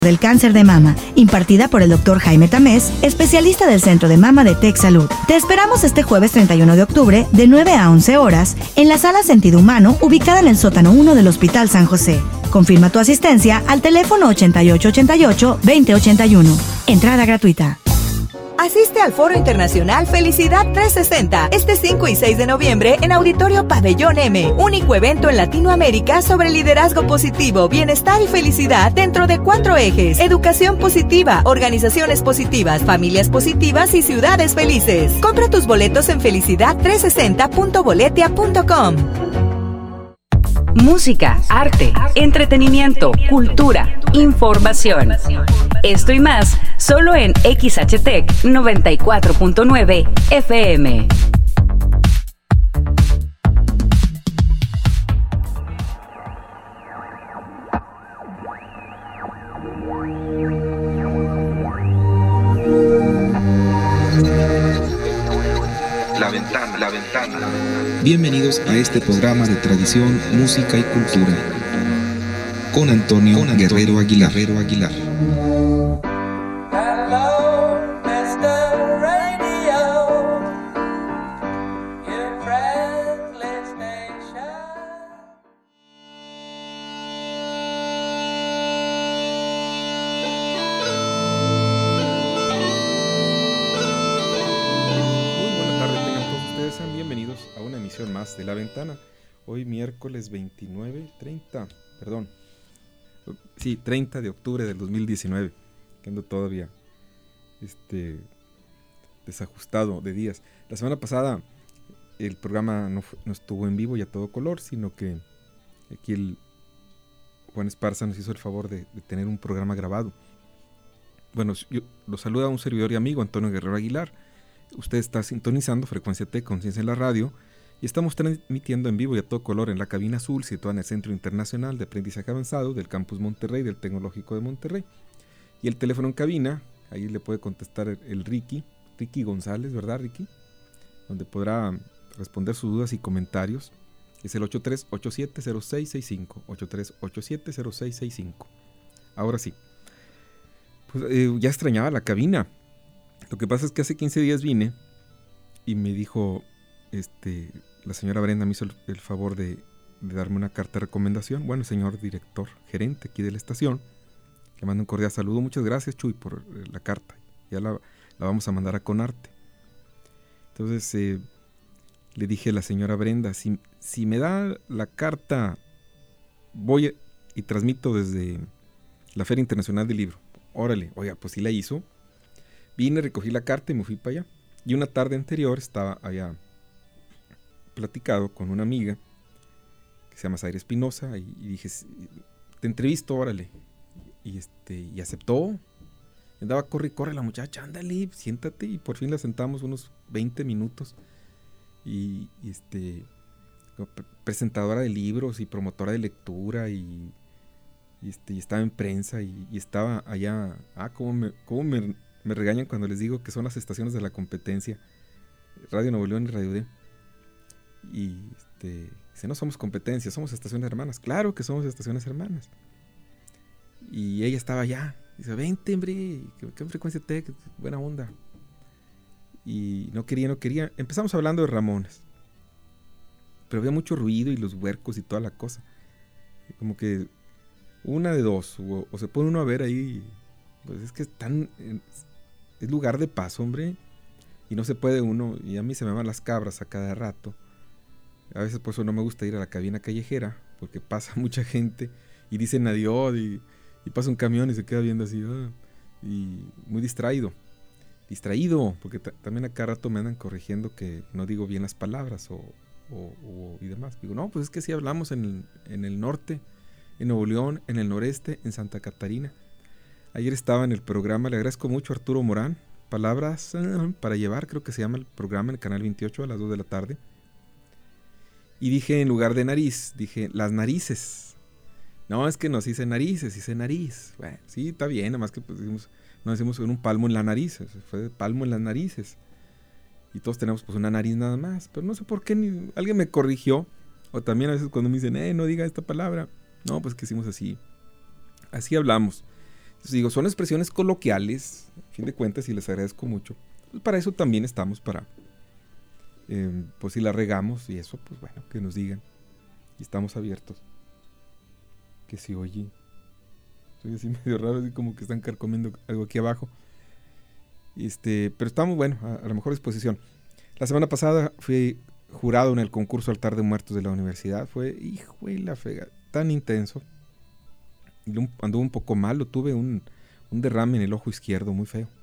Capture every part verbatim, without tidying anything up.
del cáncer de mama, impartida por el doctor Jaime Tamés, especialista del Centro de Mama de Tec Salud. Te esperamos este jueves treinta y uno de octubre, de nueve a once horas, en la Sala Sentido Humano, ubicada en el sótano uno del Hospital San José. Confirma tu asistencia al teléfono ochenta y ocho ochenta y ocho veinte ochenta y uno. Entrada gratuita. Asiste al Foro Internacional Felicidad trescientos sesenta este cinco y seis de noviembre en Auditorio Pabellón M, único evento en Latinoamérica sobre liderazgo positivo, bienestar y felicidad dentro de cuatro ejes: educación positiva, organizaciones positivas, familias positivas y ciudades felices. Compra tus boletos en felicidad trescientos sesenta punto boletia punto com. Música, arte, entretenimiento, cultura, información. Esto y más, solo en X H T E C noventa y cuatro punto nueve F M. La ventana, la ventana. Bienvenidos a este programa de tradición, música y cultura con Antonio, con Antonio Guerrero Aguilar. Guerrero Aguilar. Más de La Ventana, hoy miércoles veintinueve, treinta, perdón, sí, treinta de octubre del dos mil diecinueve, que ando todavía este, desajustado de días. La semana pasada el programa no, fue, no estuvo en vivo y a todo color, sino que aquí el Juan Esparza nos hizo el favor de, de tener un programa grabado. Bueno, yo lo saluda un servidor y amigo, Antonio Guerrero Aguilar. Usted está sintonizando Frecuencia T, Conciencia en la Radio, y estamos transmitiendo en vivo y a todo color en la cabina azul situada en el Centro Internacional de Aprendizaje Avanzado del Campus Monterrey del Tecnológico de Monterrey. Y el teléfono en cabina, ahí le puede contestar el, el Ricky, Ricky González, ¿verdad, Ricky? Donde podrá responder sus dudas y comentarios. Es el ocho tres ocho siete cero seis seis cinco, ocho tres ocho siete cero seis seis cinco. Ahora sí, pues eh, ya extrañaba la cabina. Lo que pasa es que hace quince días vine y me dijo, este... la señora Brenda me hizo el, el favor de, de darme una carta de recomendación. Bueno, señor director, gerente aquí de la estación, le mando un cordial saludo. Muchas gracias, Chuy, por eh, la carta. Ya la, la vamos a mandar a Conarte. Entonces, eh, le dije a la señora Brenda, si, si me da la carta, voy a, y transmito desde la Feria Internacional del Libro. Órale, oiga, pues sí la hizo. Vine, recogí la carta y me fui para allá. Y una tarde anterior estaba allá platicado con una amiga que se llama Zaira Espinosa y, y dije, te entrevisto, órale, y este y aceptó. Y andaba, corre, corre la muchacha, ándale, siéntate, y por fin la sentamos unos veinte minutos y, y este presentadora de libros y promotora de lectura y, y este y estaba en prensa y, y estaba allá. Ah, cómo me, cómo me, me regañan cuando les digo que son las estaciones de la competencia, Radio Nuevo León y Radio D. Y este, dice, no somos competencia, somos estaciones hermanas. Claro que somos estaciones hermanas. Y ella estaba allá. Dice, vente, hombre, qué, qué Frecuencia T, qué buena onda. Y no quería, no quería. Empezamos hablando de Ramones. Pero había mucho ruido y los huercos y toda la cosa. Y como que una de dos. O, o se pone uno a ver ahí. Pues es que es tan. Es lugar de paso, hombre. Y no se puede uno. Y a mí se me van las cabras a cada rato. A veces por eso no me gusta ir a la cabina callejera, porque pasa mucha gente y dicen adiós y, y pasa un camión y se queda viendo así, oh, y muy distraído, distraído, porque t- también a cada rato me andan corrigiendo que no digo bien las palabras o, o, o y demás. Digo, no, pues es que sí hablamos en el, en el norte, en Nuevo León, en el noreste, en Santa Catarina. Ayer estaba en el programa, le agradezco mucho a Arturo Morán, Palabras uh, para Llevar, creo que se llama el programa en el Canal veintiocho a las dos de la tarde. Y dije, en lugar de nariz, dije, las narices. No, es que nos hice narices, hice nariz. Bueno, sí, está bien, nada más que pues, decimos, no decimos un palmo en la nariz, fue palmo en las narices. Y todos tenemos pues una nariz nada más, pero no sé por qué, ni, alguien me corrigió. O también a veces cuando me dicen, eh, no diga esta palabra. No, pues que hicimos así. Así hablamos. Entonces, digo, son expresiones coloquiales, a fin de cuentas, y les agradezco mucho. Pues para eso también estamos, para, eh, pues si la regamos y eso, pues bueno, que nos digan. Y estamos abiertos. Que si oye, soy así medio raro, así como que están carcomiendo algo aquí abajo. Este, pero estamos, bueno, a, a la mejor disposición. La semana pasada fui jurado en el concurso Altar de Muertos de la universidad. Fue, hijo de la frega, tan intenso. Anduve un poco malo, tuve un, un derrame en el ojo izquierdo muy feo.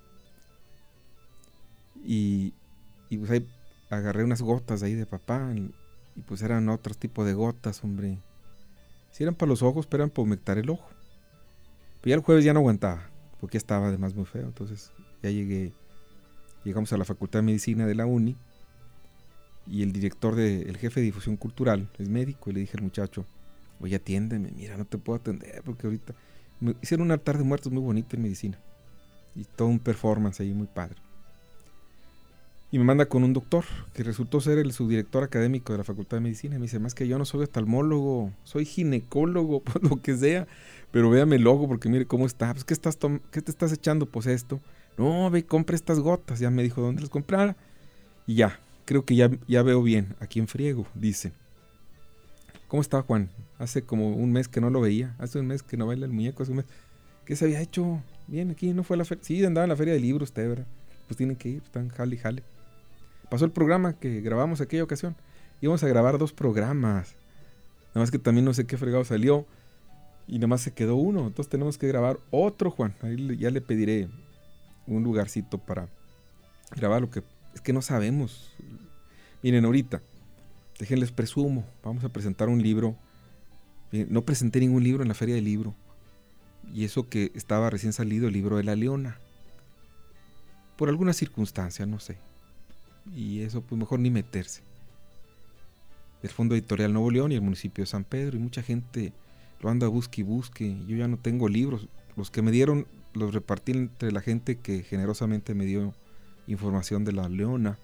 Y, y pues ahí agarré unas gotas ahí de papá. Y, y pues eran otros tipos de gotas, hombre. Si eran para los ojos, pero eran para humectar el ojo. Pero ya el jueves ya no aguantaba, porque estaba además muy feo. Entonces ya llegué, llegamos a la Facultad de Medicina de la Uni. Y el director, de, el jefe de difusión cultural, es médico, y le dije al muchacho, oye, atiéndeme, mira, no te puedo atender, porque ahorita me hicieron un altar de muertos muy bonito en medicina. Y todo un performance ahí muy padre. Y me manda con un doctor, que resultó ser el subdirector académico de la Facultad de Medicina. Y me dice, más que yo no soy oftalmólogo, soy ginecólogo, pues lo que sea. Pero véame el ojo, porque mire cómo está. Pues, ¿qué, estás ¿qué te estás echando? Pues esto. No, ve, compra estas gotas. Ya me dijo dónde las comprara. Y ya, creo que ya, ya veo bien. ¿A quién friego? Dice. ¿Cómo está, Juan? Hace como un mes que no lo veía. Hace un mes que no baila el muñeco. Hace un mes. ¿Qué se había hecho? Bien, aquí no fue a la feria. Sí, andaba en la feria de libros, usted, ¿verdad? Pues tienen que ir, están jale y jale. Pasó el programa que grabamos aquella ocasión. Íbamos a grabar dos programas. Nada más que también no sé qué fregado salió. Y nada más se quedó uno. Entonces tenemos que grabar otro, Juan. Ahí ya le pediré un lugarcito para grabar lo que... Es que no sabemos. Miren, ahorita, déjenles presumo. Vamos a presentar un libro. Miren, no presenté ningún libro en la Feria del Libro. Y eso que estaba recién salido el libro de La Leona. Por alguna circunstancia, no sé. Y eso pues mejor ni meterse. El Fondo Editorial Nuevo León y el municipio de San Pedro, y mucha gente lo anda busque y busque. Yo ya no tengo libros. Los que me dieron los repartí entre la gente que generosamente me dio información de La Leona.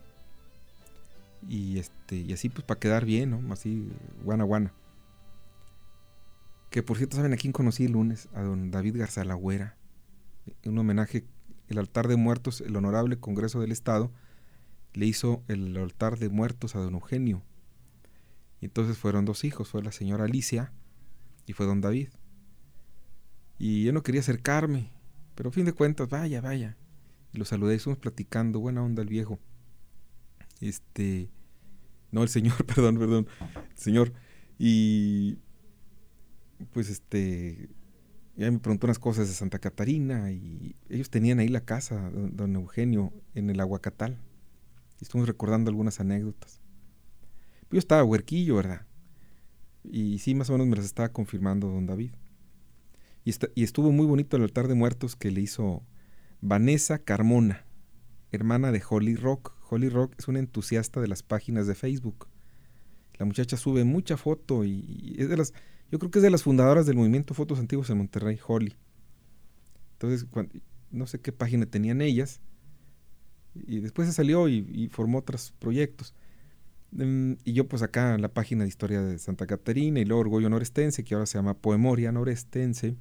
Y este y así pues para quedar bien, ¿no? Así guana guana. Que por cierto, ¿saben a quién conocí el lunes? A don David Garzalagüera. Un homenaje, el altar de muertos, el Honorable Congreso del Estado le hizo el altar de muertos a don Eugenio. Y entonces fueron dos hijos, fue la señora Alicia y fue don David. Y yo no quería acercarme, pero a fin de cuentas, vaya, vaya. Y lo saludé, estuvimos platicando, buena onda el viejo. Este, no el señor, perdón, perdón, el señor. Y pues este, ya me preguntó unas cosas de Santa Catarina y ellos tenían ahí la casa, don, don Eugenio, en el Aguacatal. Y estuvimos recordando algunas anécdotas. Yo estaba huerquillo, ¿verdad? Y sí, más o menos me las estaba confirmando don David. Y, está, y estuvo muy bonito el altar de muertos que le hizo Vanessa Carmona, hermana de Holly Rock. Holly Rock es una entusiasta de las páginas de Facebook. La muchacha sube mucha foto y, y es de las, yo creo que es de las fundadoras del movimiento Fotos Antiguos en Monterrey, Holly. Entonces, cuando, no sé qué página tenían ellas. Y después se salió y, y formó otros proyectos. Um, y yo pues acá en la página de historia de Santa Catarina y luego Orgullo Norestense, que ahora se llama Poemoria Norestense.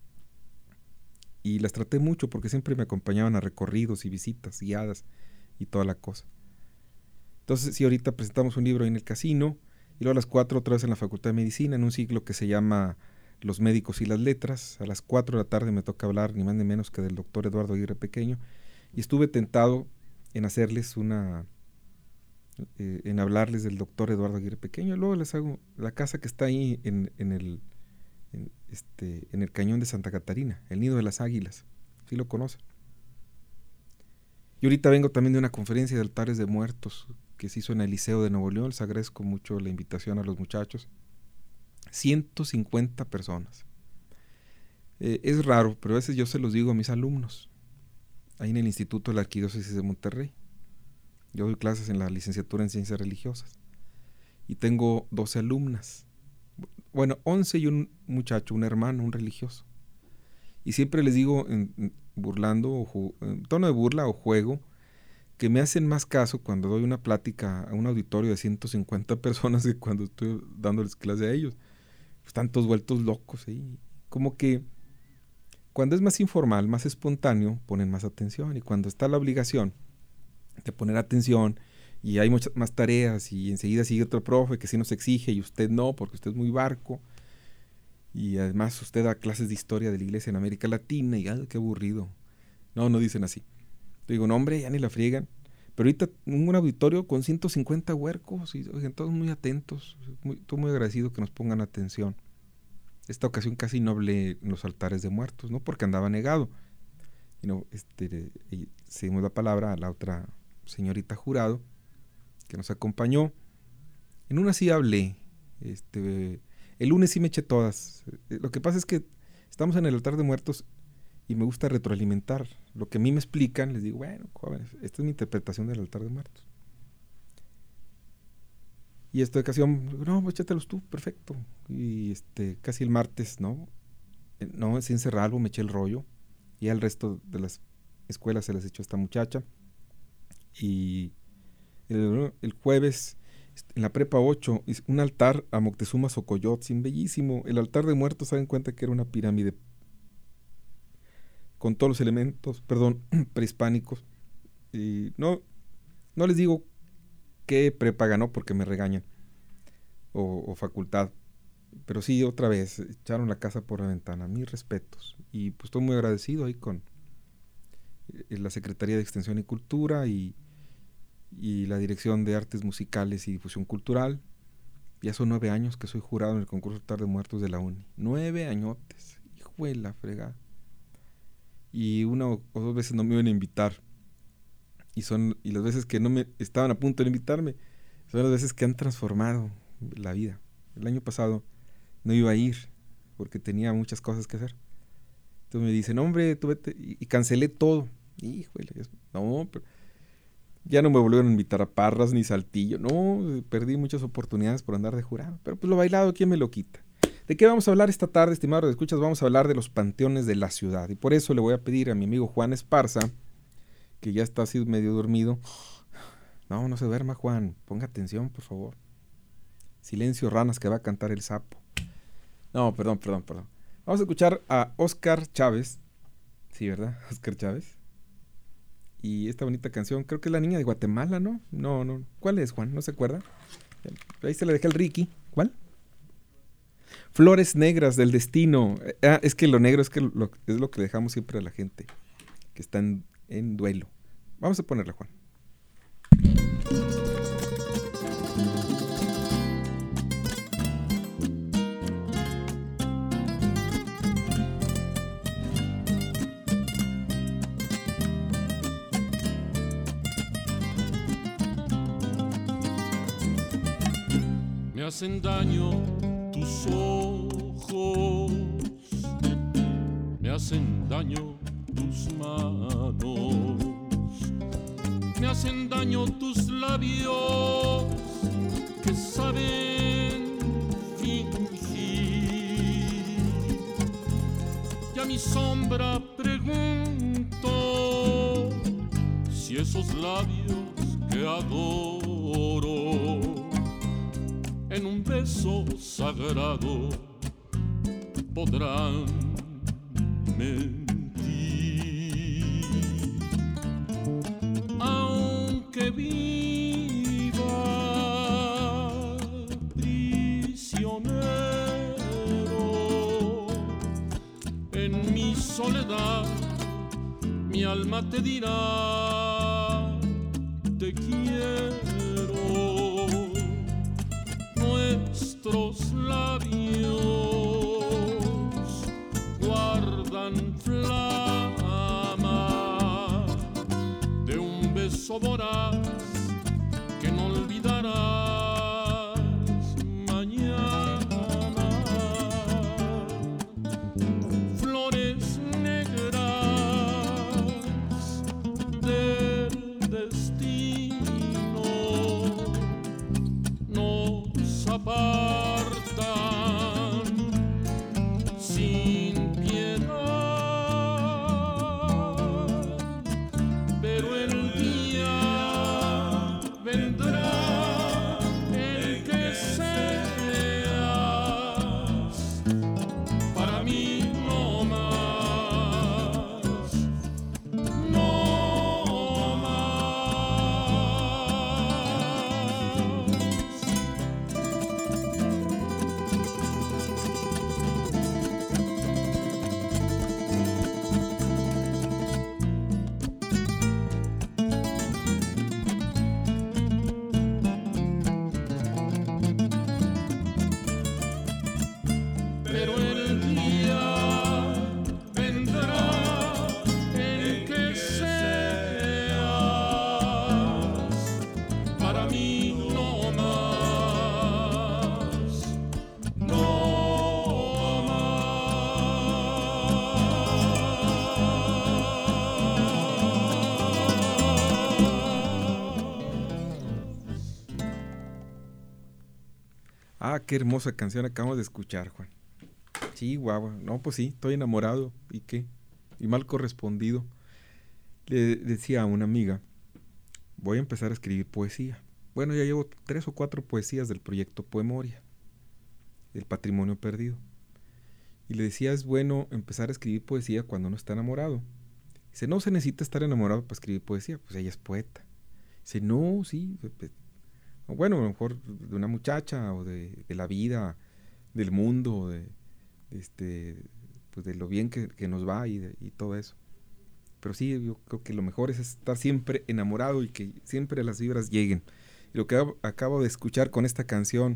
Y las traté mucho porque siempre me acompañaban a recorridos y visitas guiadas y toda la cosa. Entonces sí, ahorita presentamos un libro ahí en el casino y luego a las cuatro otra vez en la Facultad de Medicina en un ciclo que se llama Los Médicos y las Letras. A las cuatro de la tarde me toca hablar ni más ni menos que del doctor Eduardo Aguirre Pequeño. Y estuve tentado en hacerles una, eh, en hablarles del doctor Eduardo Aguirre Pequeño. Luego les hago la casa que está ahí en, en, el, en, este, en el cañón de Santa Catarina, el Nido de las Águilas, ¿sí lo conocen? Y ahorita vengo también de una conferencia de altares de muertos que se hizo en el Liceo de Nuevo León. Les agradezco mucho la invitación a los muchachos. ciento cincuenta personas. Eh, es raro, pero a veces yo se los digo a mis alumnos. Ahí en el Instituto de la Arquidiócesis de Monterrey. Yo doy clases en la licenciatura en Ciencias Religiosas. Y tengo doce alumnas. Bueno, once y un muchacho, un hermano, un religioso. Y siempre les digo, en, en, burlando, o ju- en tono de burla o juego, que me hacen más caso cuando doy una plática a un auditorio de ciento cincuenta personas que cuando estoy dándoles clase a ellos. Están todos vueltos locos ahí. Como que Cuando es más informal, más espontáneo, ponen más atención. Y cuando está la obligación de poner atención y hay muchas más tareas y enseguida sigue otro profe que sí nos exige y usted no, porque usted es muy barco. Y además usted da clases de historia de la iglesia en América Latina y ¡ay, qué aburrido! No, no dicen así. Te digo, no, hombre, ya ni la friegan. Pero ahorita un auditorio con ciento cincuenta huercos y oigan, todos muy atentos. Muy, estoy muy agradecido que nos pongan atención. Esta ocasión casi no hablé en los altares de muertos, no porque andaba negado. Y no, este, y cedimos la palabra a la otra señorita jurado que nos acompañó. En una sí hablé. Este, el lunes sí me eché todas. Lo que pasa es que estamos en el altar de muertos y me gusta retroalimentar. Lo que a mí me explican, les digo, bueno, jóvenes, esta es mi interpretación del altar de muertos. Y esta ocasión, no, pues échatelos tú, perfecto. Y este, casi el martes, ¿no? No, sin cerrar algo, me eché el rollo. Y al resto de las escuelas se les echó esta muchacha. Y el, el jueves, en la prepa ocho, un altar a Moctezuma Xocoyotzin, bellísimo. El altar de muertos, se dan cuenta que era una pirámide con todos los elementos, perdón, prehispánicos. Y no, no les digo qué prepa ganó porque me regañan, o, o facultad, pero sí, otra vez, echaron la casa por la ventana, mis respetos. Y pues estoy muy agradecido ahí con eh, la Secretaría de Extensión y Cultura y, y la Dirección de Artes Musicales y Difusión Cultural. Ya son nueve años que soy jurado en el concurso Altar de Muertos de la uni. Nueve añotes, hijo de la fregada. Y una o dos veces no me iban a invitar. Y son y las veces que no me estaban a punto de invitarme, son las veces que han transformado la vida. El año pasado no iba a ir porque tenía muchas cosas que hacer. Entonces me dicen, hombre, tú vete. Y, y cancelé todo. Híjole, no, pero ya no me volvieron a invitar a Parras ni Saltillo. No, perdí muchas oportunidades por andar de jurado. Pero pues lo bailado, ¿quién me lo quita? ¿De qué vamos a hablar esta tarde, estimados escuchas? Vamos a hablar de los panteones de la ciudad. Y por eso le voy a pedir a mi amigo Juan Esparza, que ya está así medio dormido. No, no se duerma, Juan. Ponga atención, por favor. Silencio, ranas, que va a cantar el sapo. No, perdón, perdón, perdón. Vamos a escuchar a Oscar Chávez. Sí, ¿verdad? Oscar Chávez. Y esta bonita canción, creo que es La Niña de Guatemala, ¿no? No, no. ¿Cuál es, Juan? ¿No se acuerda? Ahí se la dejé al Ricky. ¿Cuál? Flores Negras del Destino. Ah, es que lo negro es, que lo, es lo que dejamos siempre a la gente que está en, en duelo. Vamos a ponerla, Juan. Me hacen daño tus ojos, me hacen daño tus manos, me hacen daño tus labios que saben fingir. Y a mi sombra pregunto si esos labios que adoro en un beso sagrado podrán mentir. Aunque viva prisionero en mi soledad, mi alma te dirá te quiero. Nuestros labios guardan flama de un beso voraz que no olvidarás mañana. Flores negras del destino nos apartan sin piedad, pero el día Ah, qué hermosa canción acabamos de escuchar, Juan. Sí, guau, no, pues sí, estoy enamorado. ¿Y qué? Y mal correspondido. Le decía a una amiga, voy a empezar a escribir poesía. Bueno, ya llevo tres o cuatro poesías del proyecto Poemoria, El Patrimonio Perdido. Y le decía, es bueno empezar a escribir poesía cuando uno está enamorado. Dice, no se necesita estar enamorado para escribir poesía, pues ella es poeta. Dice, no, sí, bueno, a lo mejor de una muchacha o de, de la vida, del mundo, de, de, este, pues de lo bien que, que nos va y, de, y todo eso. Pero sí, yo creo que lo mejor es estar siempre enamorado y que siempre las vibras lleguen. Y lo que acabo, acabo de escuchar con esta canción,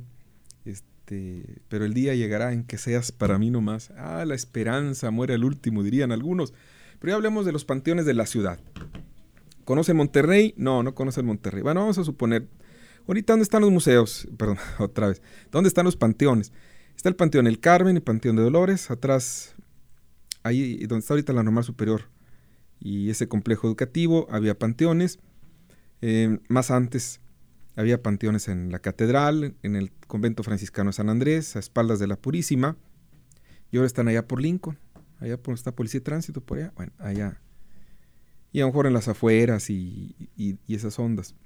este, pero el día llegará en que seas para mí nomás. Ah, la esperanza muere al último, dirían algunos. Pero ya hablemos de los panteones de la ciudad. ¿Conoce Monterrey? No, no conoce el Monterrey. Bueno, vamos a suponer, ahorita, ¿dónde están los museos? Perdón, otra vez. ¿Dónde están los panteones? Está el Panteón El Carmen, el Panteón de Dolores, atrás, ahí donde está ahorita la Normal Superior. Y ese complejo educativo, había panteones. Eh, más antes había panteones en la catedral, en el convento franciscano de San Andrés, a espaldas de la Purísima. Y ahora están allá por Lincoln, allá por donde está Policía de Tránsito, por allá. Bueno, allá. Y a lo mejor en las afueras y, y, y esas ondas.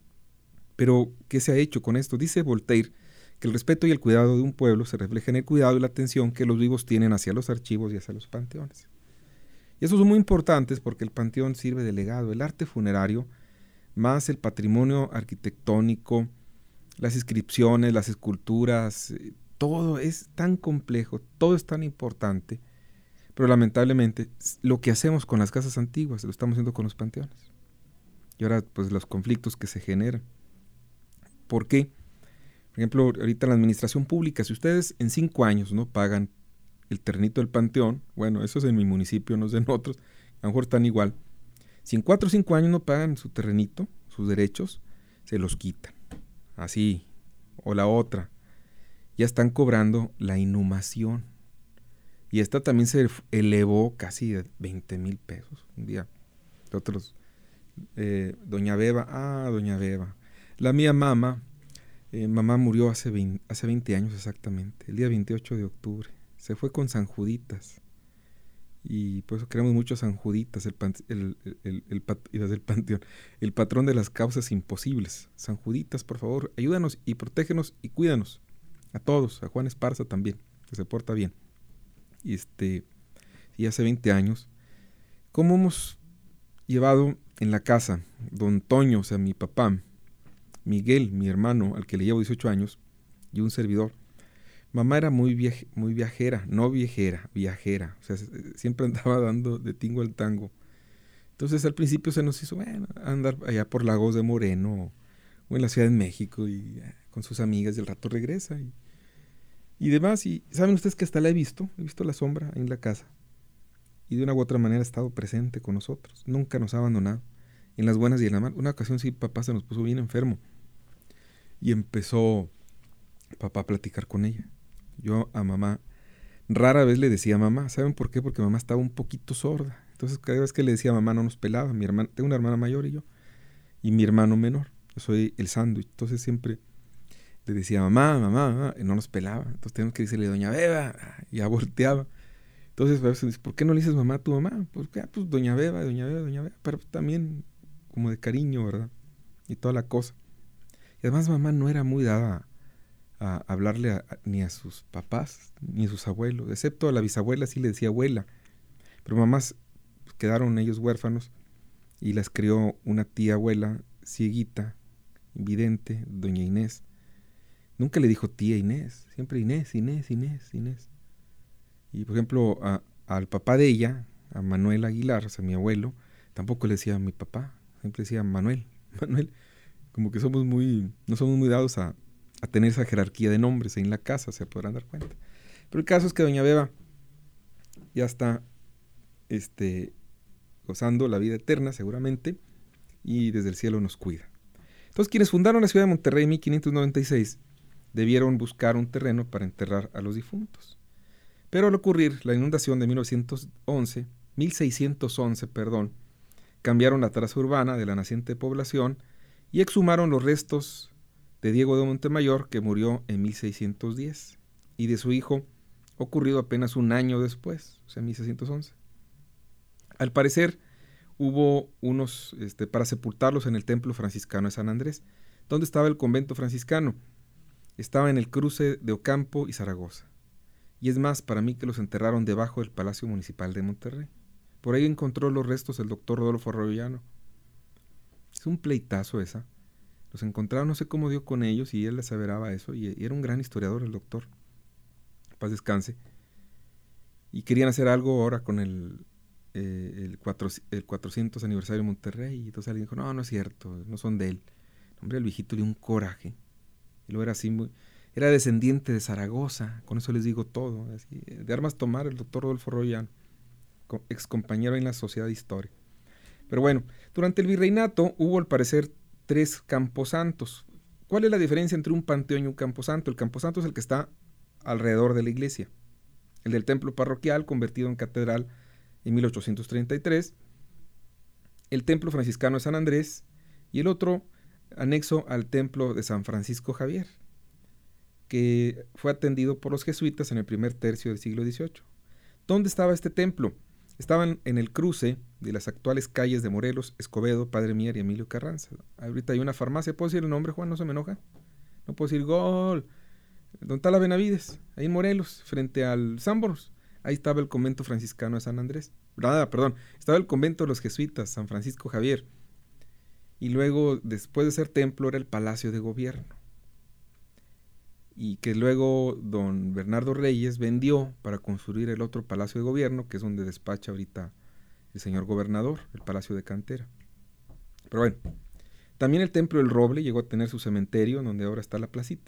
Pero, ¿qué se ha hecho con esto? Dice Voltaire que el respeto y el cuidado de un pueblo se refleja en el cuidado y la atención que los vivos tienen hacia los archivos y hacia los panteones. Y esos son muy importantes porque el panteón sirve de legado. El arte funerario, más el patrimonio arquitectónico, las inscripciones, las esculturas, todo es tan complejo, todo es tan importante, pero lamentablemente lo que hacemos con las casas antiguas lo estamos haciendo con los panteones. Y ahora pues los conflictos que se generan. ¿Por qué? Por ejemplo, ahorita en la administración pública, si ustedes en cinco años no pagan el terrenito del panteón, bueno, eso es en mi municipio, no es en otros, a lo mejor están igual. Si en cuatro o cinco años no pagan su terrenito, sus derechos, se los quitan. Así, o la otra, ya están cobrando la inhumación. Y esta también se elevó casi de veinte mil pesos un día. Otros, eh, doña Beba, ah, doña Beba. La mía mamá, eh, mamá murió hace veinte, hace veinte años exactamente, el día veintiocho de octubre. Se fue con San Juditas. Y por eso queremos mucho a San Juditas, el, pan, el, el, el, el, pat, el panteón, el patrón de las causas imposibles. San Juditas, por favor, ayúdanos y protégenos y cuídanos. A todos, a Juan Esparza también, que se porta bien. Y este, y hace veinte años, ¿cómo hemos llevado en la casa don Toño, o sea, mi papá, Miguel, mi hermano, al que le llevo dieciocho años, y un servidor? Mamá era muy, viaje, muy viajera, no viejera, viajera. O sea, siempre andaba dando de tingo al tango. Entonces al principio se nos hizo, bueno, andar allá por Lagos de Moreno o en la Ciudad de México y eh, con sus amigas y al rato regresa y, y demás. Y saben ustedes que hasta la he visto, he visto la sombra en la casa. Y de una u otra manera ha estado presente con nosotros. Nunca nos ha abandonado, en las buenas y en las malas. Una ocasión sí, papá se nos puso bien enfermo. Y empezó papá a platicar con ella. Yo a mamá rara vez le decía mamá. ¿Saben por qué? Porque mamá estaba un poquito sorda. Entonces cada vez que le decía mamá no nos pelaba. Mi hermana, tengo una hermana mayor y yo. Y mi hermano menor. Yo soy el sándwich. Entonces siempre le decía mamá, mamá, mamá. Y no nos pelaba. Entonces tenemos que decirle doña Beba. Y ya volteaba. Entonces a veces dice, ¿por qué no le dices mamá a tu mamá? Pues, ah, pues doña Beba, doña Beba, doña Beba. Pero también como de cariño, ¿verdad? Y toda la cosa. Y además mamá no era muy dada a hablarle a, a, ni a sus papás, ni a sus abuelos, excepto a la bisabuela sí le decía abuela, pero mamás pues, quedaron ellos huérfanos y las crió una tía abuela, cieguita, invidente, doña Inés. Nunca le dijo tía Inés, siempre Inés, Inés, Inés, Inés. Y por ejemplo, a, al papá de ella, a Manuel Aguilar, o sea, mi abuelo, tampoco le decía a mi papá, siempre decía Manuel, Manuel, como que somos muy, no somos muy dados a a tener esa jerarquía de nombres en la casa, se podrán dar cuenta. Pero el caso es que doña Beba ya está este, gozando la vida eterna seguramente y desde el cielo nos cuida. Entonces quienes fundaron la ciudad de Monterrey en mil quinientos noventa y seis debieron buscar un terreno para enterrar a los difuntos. Pero al ocurrir la inundación de mil novecientos once, mil seiscientos once, perdón, cambiaron la traza urbana de la naciente población y exhumaron los restos de Diego de Montemayor, que murió en mil seiscientos diez, y de su hijo, ocurrido apenas un año después, o sea, en mil seiscientos once. Al parecer, hubo unos este, para sepultarlos en el templo franciscano de San Andrés. ¿Dónde estaba el convento franciscano? Estaba en el cruce de Ocampo y Zaragoza. Y es más, para mí que los enterraron debajo del Palacio Municipal de Monterrey. Por ahí encontró los restos el doctor Rodolfo Arroyano. Es un pleitazo esa. Los encontraron, no sé cómo dio con ellos, y él les averaba eso, y, y era un gran historiador el doctor. Paz descanse. Y querían hacer algo ahora con el, eh, el, cuatro, el cuatrocientos aniversario de Monterrey, y entonces alguien dijo, no, no es cierto, no son de él. Hombre, el viejito dio un coraje. Y luego era así muy... Era descendiente de Zaragoza, con eso les digo todo. Así, de armas tomar el doctor Rodolfo Arroyano, ex compañero en la Sociedad de Historia. Pero bueno, durante el virreinato hubo al parecer tres camposantos. ¿Cuál es la diferencia entre un panteón y un camposanto? El camposanto es el que está alrededor de la iglesia. El del templo parroquial, convertido en catedral en mil ochocientos treinta y tres. El templo franciscano de San Andrés. Y el otro anexo al templo de San Francisco Javier, que fue atendido por los jesuitas en el primer tercio del siglo dieciocho. ¿Dónde estaba este templo? Estaban en el cruce de las actuales calles de Morelos, Escobedo, Padre Mier y Emilio Carranza. Ahorita hay una farmacia. ¿Puedo decir el nombre, Juan? ¿No se me enoja? No puedo decir gol. ¿Dónde está la Benavides? Ahí en Morelos, frente al Sanborns. Ahí estaba el convento franciscano de San Andrés. Nada, perdón. Estaba el convento de los jesuitas, San Francisco Javier. Y luego, después de ser templo, era el Palacio de Gobierno. Y que luego don Bernardo Reyes vendió para construir el otro Palacio de Gobierno, que es donde despacha ahorita el señor gobernador, el Palacio de Cantera. Pero bueno, también el Templo del Roble llegó a tener su cementerio, donde ahora está la placita.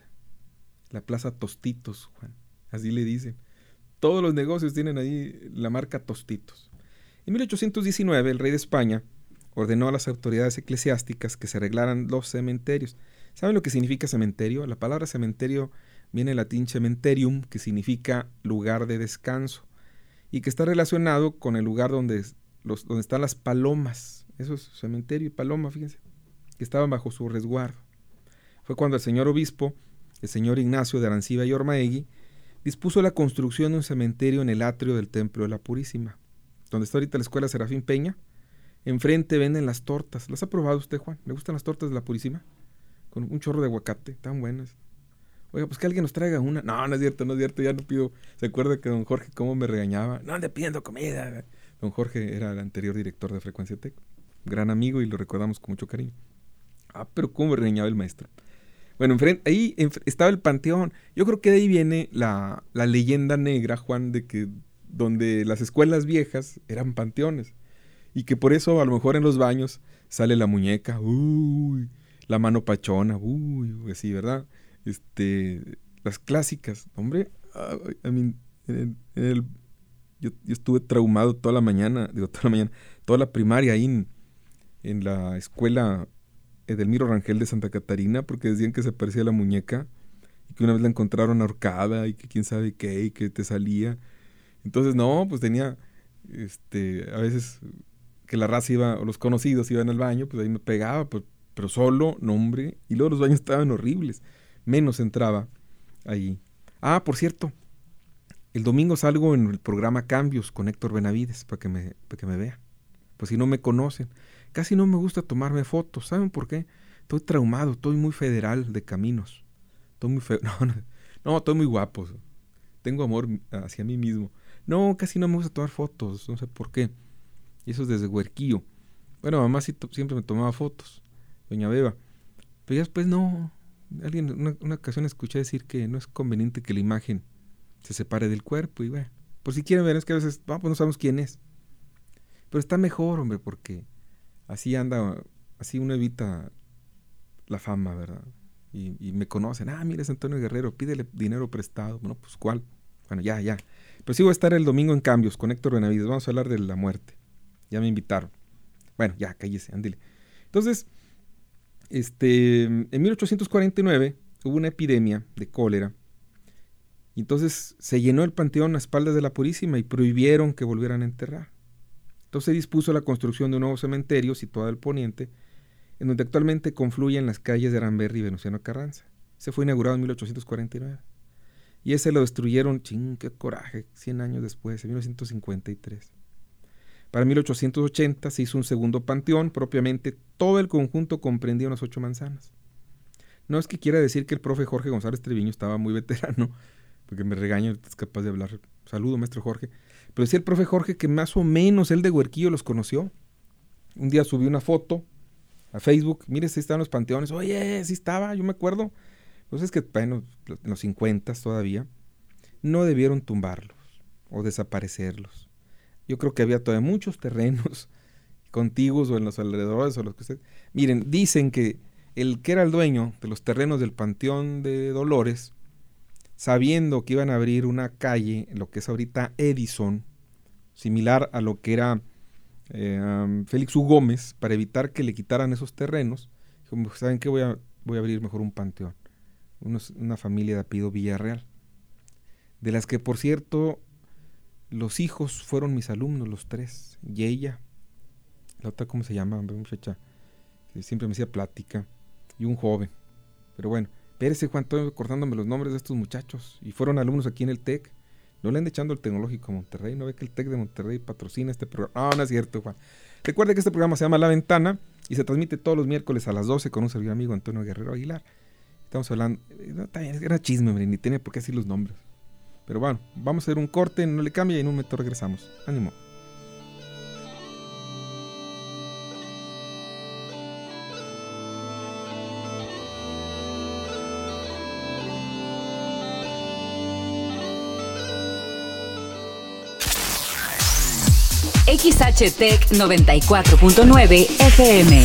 La Plaza Tostitos, Juan, así le dicen. Todos los negocios tienen ahí la marca Tostitos. En mil ochocientos diecinueve, el rey de España ordenó a las autoridades eclesiásticas que se arreglaran los cementerios. ¿Saben lo que significa cementerio? La palabra cementerio viene del latín cementerium, que significa lugar de descanso, y que está relacionado con el lugar donde, los, donde están las palomas. Eso es cementerio y paloma, fíjense, que estaban bajo su resguardo. Fue cuando el señor obispo, el señor Ignacio de Arancibia y Ormaegui, dispuso la construcción de un cementerio en el atrio del Templo de la Purísima, donde está ahorita la escuela Serafín Peña. Enfrente venden las tortas. ¿Las ha probado usted, Juan? ¿Le gustan las tortas de la Purísima? Con un chorro de aguacate, tan buenas. Oiga, pues que alguien nos traiga una. No, no es cierto, no es cierto, ya no pido. ¿Se acuerda que don Jorge cómo me regañaba? No ande pidiendo comida. Don Jorge era el anterior director de Frecuencia Tec, gran amigo, y lo recordamos con mucho cariño. Ah, pero cómo me regañaba el maestro. Bueno, enfrente, ahí enfrente, estaba el panteón. Yo creo que de ahí viene la, la leyenda negra, Juan, de que donde las escuelas viejas eran panteones. Y que por eso a lo mejor en los baños sale la muñeca, uy, la mano pachona, uy, así, ¿verdad? Este, las clásicas, hombre, I mean, en, en el, yo, yo estuve traumado toda la mañana, digo toda la mañana, toda la primaria ahí en, en la escuela Edelmiro Rangel de Santa Catarina, porque decían que se parecía a la muñeca, y que una vez la encontraron ahorcada, y que quién sabe qué, y que te salía. Entonces, no, pues tenía, este, a veces que la raza iba, o los conocidos iban al baño, pues ahí me pegaba, pues, pero solo, no hombre, y luego los baños estaban horribles, menos entraba ahí. Ah, por cierto, el domingo salgo en el programa Cambios con Héctor Benavides, para que me, para que me vea, pues si no me conocen. Casi no me gusta tomarme fotos, ¿saben por qué? Estoy traumado, estoy muy federal de caminos, estoy muy fe... no, no, no, estoy muy guapo, tengo amor hacia mí mismo. No, casi no me gusta tomar fotos, no sé por qué. Y eso es desde Huerquillo. Bueno, mamá sí to- siempre me tomaba fotos, doña Beba. Pero ya después no. Alguien, una, una ocasión escuché decir que no es conveniente que la imagen se separe del cuerpo. Y bueno, por si quieren ver, es que a veces no, pues no sabemos quién es. Pero está mejor, hombre, porque así anda, así uno evita la fama, ¿verdad? Y, y me conocen. Ah, mira, es Antonio Guerrero, pídele dinero prestado. Bueno, pues ¿cuál? Bueno, ya, ya. Pero sí voy a estar el domingo en Cambios con Héctor Benavides. Vamos a hablar de la muerte. Ya me invitaron. Bueno, ya, cállese, ándele. Entonces, este, en mil ochocientos cuarenta y nueve hubo una epidemia de cólera. Y entonces se llenó el panteón a espaldas de la Purísima y prohibieron que volvieran a enterrar. Entonces se dispuso la construcción de un nuevo cementerio situado al poniente, en donde actualmente confluyen las calles de Aramberri y Venustiano Carranza. Se fue inaugurado en mil ochocientos cuarenta y nueve. Y ese lo destruyeron, ching, qué coraje, cien años después, en mil novecientos cincuenta y tres. Para mil ochocientos ochenta se hizo un segundo panteón, propiamente todo el conjunto comprendía unas ocho manzanas. No es que quiera decir que el profe Jorge González Treviño estaba muy veterano, porque me regaña, es capaz de hablar. Saludo, maestro Jorge. Pero decía el profe Jorge que más o menos él de Huerquillo los conoció. Un día subió una foto a Facebook, mire, si estaban los panteones. Oye, sí estaba, yo me acuerdo. Pues es que, bueno, en los cincuentas todavía, no debieron tumbarlos o desaparecerlos. Yo creo que había todavía muchos terrenos contiguos o en los alrededores o los que ustedes... Miren, dicen que el que era el dueño de los terrenos del Panteón de Dolores, sabiendo que iban a abrir una calle, en lo que es ahorita Edison, similar a lo que era eh, um, Félix U. Gómez, para evitar que le quitaran esos terrenos, dijo, ¿saben qué? Voy a, voy a abrir mejor un panteón. Unos, una familia de apellido Villarreal, de las que, por cierto, los hijos fueron mis alumnos, los tres, y ella, la otra, ¿cómo se llama? Una muchacha que siempre me hacía plática, y un joven. Pero bueno, espérese, Juan, estoy acordándome los nombres de estos muchachos, y fueron alumnos aquí en el TEC. No le anden echando el Tecnológico Monterrey, no ve que el TEC de Monterrey patrocina este programa. No, no es cierto, Juan. Recuerde que este programa se llama La Ventana, y se transmite todos los miércoles a las doce con un servidor amigo Antonio Guerrero Aguilar. Estamos hablando, no, está bien, era chisme, hombre, ni tiene por qué decir los nombres. Pero bueno, vamos a hacer un corte, no le cambie y en un momento regresamos. Ánimo. X H T E C noventa y cuatro punto nueve F M.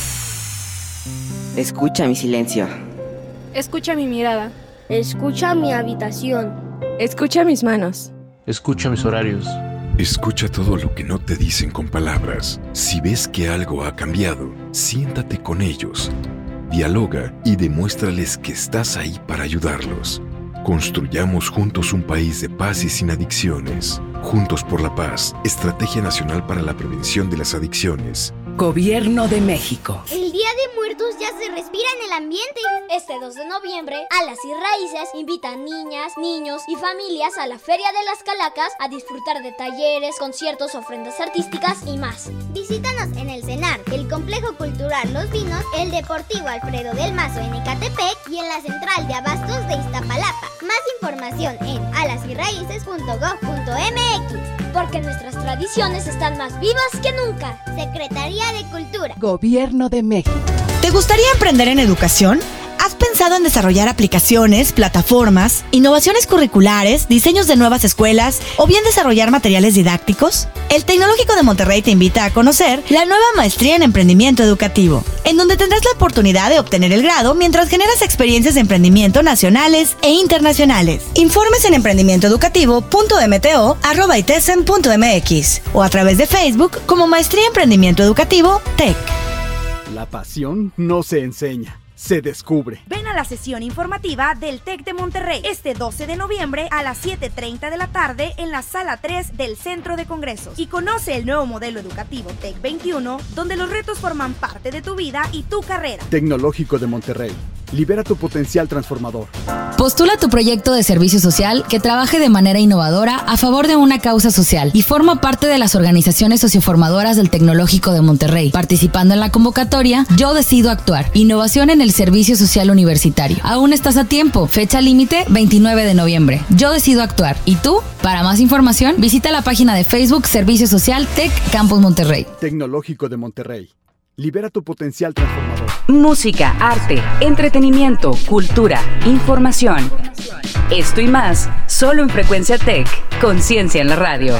Escucha mi silencio. Escucha mi mirada. Escucha mi habitación. Escucha mis manos. Escucha mis horarios. Escucha todo lo que no te dicen con palabras. Si ves que algo ha cambiado, siéntate con ellos. Dialoga y demuéstrales que estás ahí para ayudarlos. Construyamos juntos un país de paz y sin adicciones. Juntos por la Paz, Estrategia Nacional para la Prevención de las Adicciones. Gobierno de México. El Día de Muertos ya se respira en el ambiente. Este dos de noviembre, Alas y Raíces invitan niñas, niños y familias a la Feria de las Calacas a disfrutar de talleres, conciertos, ofrendas artísticas y más. Visítanos en el CENAR, el Complejo Cultural Los Vinos, el Deportivo Alfredo del Mazo en Ecatepec y en la Central de Abastos de Iztapalapa. Más información en alas y raíces punto gob punto m x, porque nuestras tradiciones están más vivas que nunca. Secretaría de Cultura. Gobierno de México. ¿Te gustaría emprender en educación? ¿Has pensado en desarrollar aplicaciones, plataformas, innovaciones curriculares, diseños de nuevas escuelas o bien desarrollar materiales didácticos? El Tecnológico de Monterrey te invita a conocer la nueva maestría en emprendimiento educativo, en donde tendrás la oportunidad de obtener el grado mientras generas experiencias de emprendimiento nacionales e internacionales. Informes en emprendimiento educativo punto m t o arroba itesen punto m x o a través de Facebook como Maestría Emprendimiento Educativo T E C. La pasión no se enseña, se descubre. Ven a la sesión informativa del TEC de Monterrey este doce de noviembre a las siete treinta de la tarde en la sala tres del Centro de Congresos y conoce el nuevo modelo educativo TEC veintiuno, donde los retos forman parte de tu vida y tu carrera. Tecnológico de Monterrey. Libera tu potencial transformador. Postula tu proyecto de servicio social que trabaje de manera innovadora a favor de una causa social y forma parte de las organizaciones socioformadoras del Tecnológico de Monterrey, participando en la convocatoria Yo Decido Actuar, innovación en el servicio social universitario. Aún estás a tiempo, fecha límite veintinueve de noviembre. Yo Decido Actuar. ¿Y tú? Para más información, visita la página de Facebook Servicio Social T E C Campus Monterrey. Tecnológico de Monterrey. Libera tu potencial transformador. Música, arte, entretenimiento, cultura, información. Esto y más, solo en Frecuencia T E C, Conciencia en la Radio.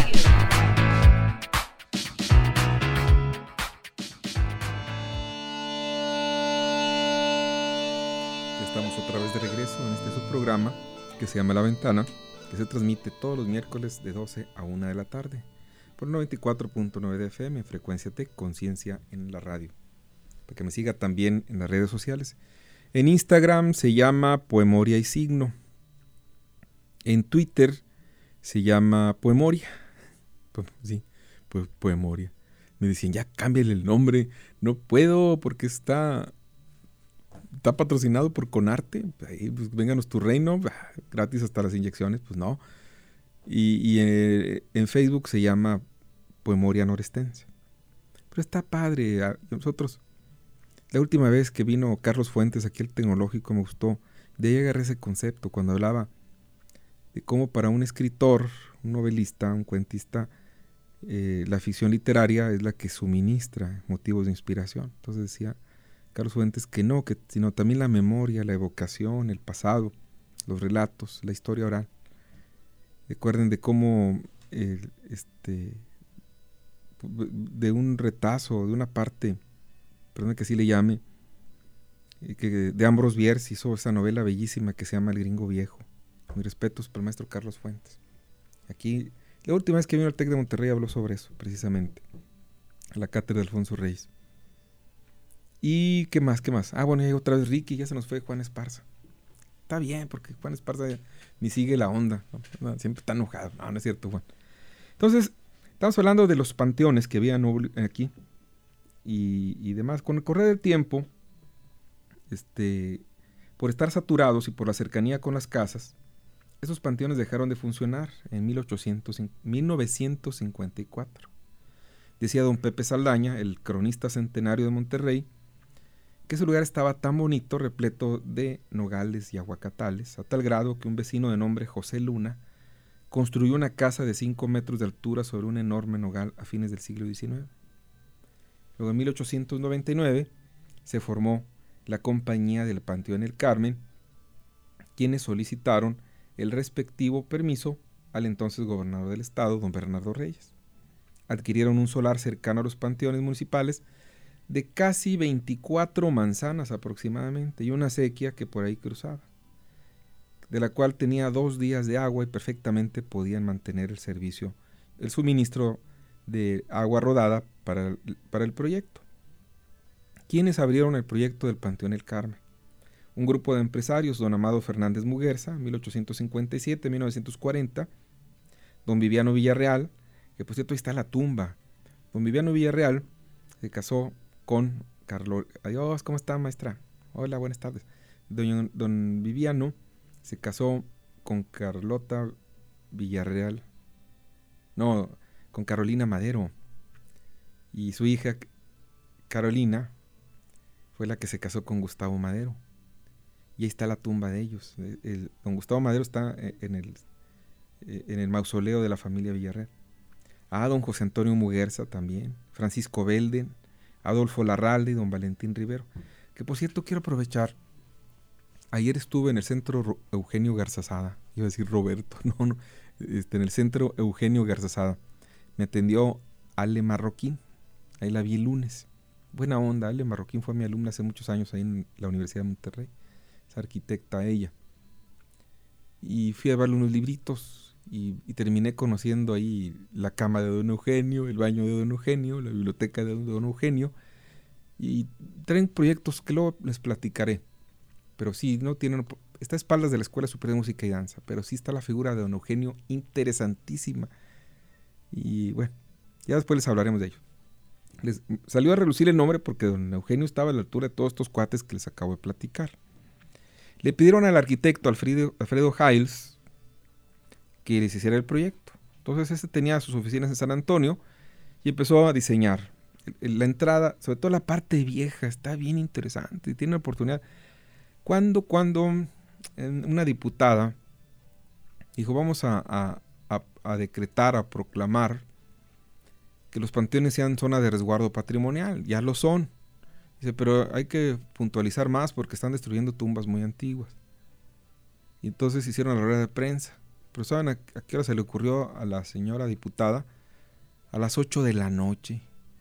Ya estamos otra vez de regreso en este subprograma que se llama La Ventana, que se transmite todos los miércoles de doce a una de la tarde. Por noventa y cuatro punto nueve de F M, Frecuencia T E C, Conciencia en la Radio. Para que me siga también en las redes sociales. En Instagram se llama Poemoria y Signo. En Twitter se llama Poemoria. Sí, pues Poemoria. me decían, ya cámbiale el nombre. No puedo porque está, está patrocinado por Conarte. Ahí, pues, vénganos tu reino, gratis hasta las inyecciones. Pues no. Y, y eh, en Facebook se llama Poemoria Norestense. Pero está padre. A nosotros, la última vez que vino Carlos Fuentes aquí al Tecnológico me gustó. De ahí agarré ese concepto cuando hablaba de cómo para un escritor, un novelista, un cuentista, eh, la ficción literaria es la que suministra motivos de inspiración. Entonces decía Carlos Fuentes que no, que sino también la memoria, la evocación, el pasado, los relatos, la historia oral. Recuerden de cómo eh, este, de un retazo, de una parte, perdón que así le llame, eh, que de Ambrose Bierce hizo esa novela bellísima que se llama El Gringo Viejo. Mis respetos para el maestro Carlos Fuentes. Aquí, la última vez que vino al TEC de Monterrey habló sobre eso, precisamente, a la cátedra de Alfonso Reyes. ¿Y qué más, qué más? Ah, bueno, y otra vez Ricky, ya se nos fue Juan Esparza. Está bien, porque Juan Esparza ni sigue la onda, ¿no? Siempre está enojado. No, no es cierto, Juan. Entonces, estamos hablando de los panteones que había aquí y, y demás. Con el correr del tiempo, este, por estar saturados y por la cercanía con las casas, esos panteones dejaron de funcionar en mil novecientos cincuenta y cuatro. Decía don Pepe Saldaña, el cronista centenario de Monterrey, que ese lugar estaba tan bonito, repleto de nogales y aguacatales, a tal grado que un vecino de nombre José Luna construyó una casa de cinco metros de altura sobre un enorme nogal a fines del siglo diecinueve. Luego en mil ochocientos noventa y nueve se formó la Compañía del Panteón El Carmen, quienes solicitaron el respectivo permiso al entonces gobernador del estado, don Bernardo Reyes. Adquirieron un solar cercano a los panteones municipales de casi veinticuatro manzanas aproximadamente y una acequia que por ahí cruzaba, de la cual tenía dos días de agua y perfectamente podían mantener el servicio, el suministro de agua rodada para el, para el proyecto. ¿Quiénes abrieron el proyecto del Panteón El Carmen? Un grupo de empresarios, don Amado Fernández Muguerza, mil ochocientos cincuenta y siete a mil novecientos cuarenta, don Viviano Villarreal, que por cierto ahí está la tumba. Don Viviano Villarreal se casó con Carlos. Adiós, ¿cómo está, maestra? Hola, buenas tardes. Don, don Viviano se casó con Carlota Villarreal, no, con Carolina Madero, y su hija Carolina fue la que se casó con Gustavo Madero, y ahí está la tumba de ellos. El, el, don Gustavo Madero está en el, en el mausoleo de la familia Villarreal. Ah, don José Antonio Muguerza también, Francisco Belden, Adolfo Larralde y don Valentín Rivero, que por cierto quiero aprovechar. Ayer estuve en el centro Eugenio Garzazada, iba a decir Roberto, no, no, este, en el centro Eugenio Garzazada. Me atendió Ale Marroquín, ahí la vi el lunes. Buena onda, Ale Marroquín fue mi alumna hace muchos años ahí en la Universidad de Monterrey, es arquitecta ella. Y fui a verle unos libritos y, y terminé conociendo ahí la cama de don Eugenio, el baño de don Eugenio, la biblioteca de don Eugenio, y traen proyectos que luego les platicaré. Pero sí, no tienen, está a espaldas de la Escuela Superior de Música y Danza, pero sí está la figura de don Eugenio interesantísima. Y bueno, ya después les hablaremos de ello. Les salió a relucir el nombre porque don Eugenio estaba a la altura de todos estos cuates que les acabo de platicar. Le pidieron al arquitecto Alfredo, Alfredo Hiles que les hiciera el proyecto. Entonces este tenía sus oficinas en San Antonio y empezó a diseñar. La entrada, sobre todo la parte vieja, está bien interesante y tiene la oportunidad. Cuando, cuando una diputada dijo, vamos a, a, a, a decretar, a proclamar que los panteones sean zona de resguardo patrimonial, ya lo son. Dice, pero hay que puntualizar más porque están destruyendo tumbas muy antiguas. Y entonces hicieron la rueda de prensa. Pero ¿saben a, a qué hora se le ocurrió a la señora diputada? A las ocho de la noche,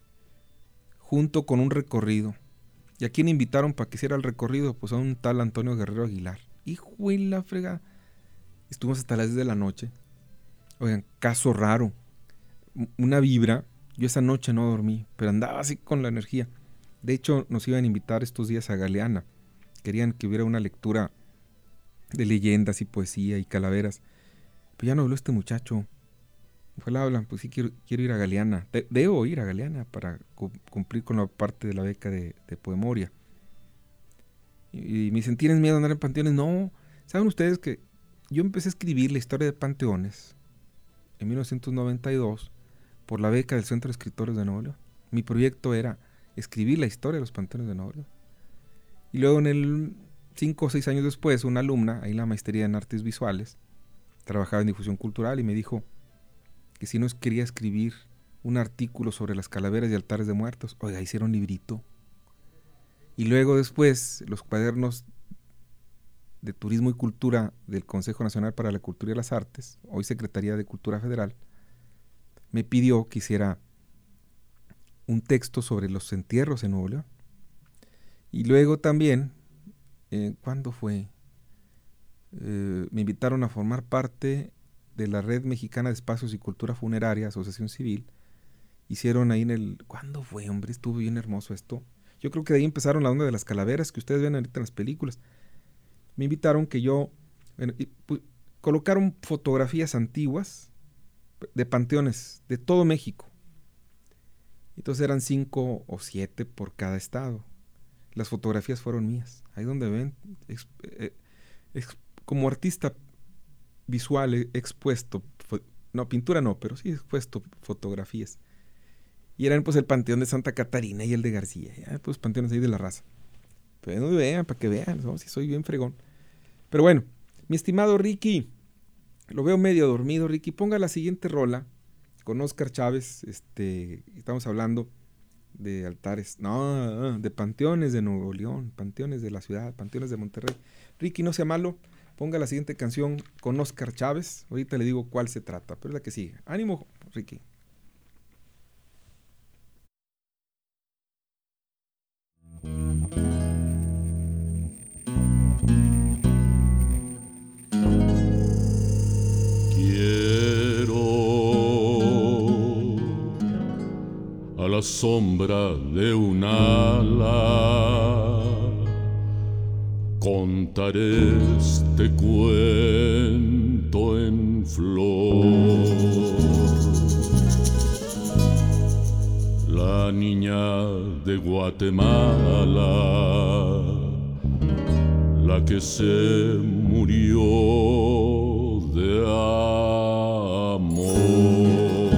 junto con un recorrido. ¿Y a quién invitaron para que hiciera el recorrido? Pues a un tal Antonio Guerrero Aguilar. Hijo de la fregada. Estuvimos hasta las diez de la noche. Oigan, caso raro. Una vibra. Yo esa noche no dormí, pero andaba así con la energía. De hecho, nos iban a invitar estos días a Galeana. Querían que hubiera una lectura de leyendas y poesía y calaveras. Pero ya no habló este muchacho. Fue la habla, pues sí, quiero, quiero ir a Galeana. De, debo ir a Galeana para cu- cumplir con la parte de la beca de, de Poemoria. Y, y me dicen, ¿tienes miedo de andar en panteones? No. ¿Saben ustedes que yo empecé a escribir la historia de panteones en mil novecientos noventa y dos por la beca del Centro de Escritores de Nuevo León? Mi proyecto era escribir la historia de los panteones de Nuevo León. Y luego en el cinco o seis años después, una alumna, ahí en la maestría en artes visuales, trabajaba en difusión cultural y me dijo que si no quería escribir un artículo sobre las calaveras y altares de muertos. Oiga, hicieron librito. Y luego después, los cuadernos de Turismo y Cultura del Consejo Nacional para la Cultura y las Artes, hoy Secretaría de Cultura Federal, me pidió que hiciera un texto sobre los entierros en Nuevo León. Y luego también, eh, ¿cuándo fue? Eh, me invitaron a formar parte de la Red Mexicana de Espacios y Cultura Funeraria, Asociación Civil. Hicieron ahí en el... ¿Cuándo fue, hombre? Estuvo bien hermoso esto. Yo creo que de ahí empezaron la onda de las calaveras que ustedes ven ahorita en las películas. Me invitaron que yo... Bueno, y, pues, colocaron fotografías antiguas de panteones de todo México. Entonces eran cinco o siete por cada estado. Las fotografías fueron mías. Ahí donde ven, ex, eh, ex, como artista visual he expuesto, fo, no, pintura no, pero sí he expuesto fotografías. Y eran pues el Panteón de Santa Catarina y el de García, ya, pues panteones ahí de la raza. Pero no vean, para que vean, ¿no? Si soy bien fregón. Pero bueno, mi estimado Ricky, lo veo medio dormido, Ricky, ponga la siguiente rola con Oscar Chávez. Este, estamos hablando de altares, no, de panteones de Nuevo León, panteones de la ciudad, panteones de Monterrey. Ricky, no sea malo, ponga la siguiente canción con Oscar Chávez. Ahorita le digo cuál se trata, pero es la que sigue. Ánimo, Ricky. A la sombra de un ala contaré este cuento en flor. La niña de Guatemala, la que se murió de amor.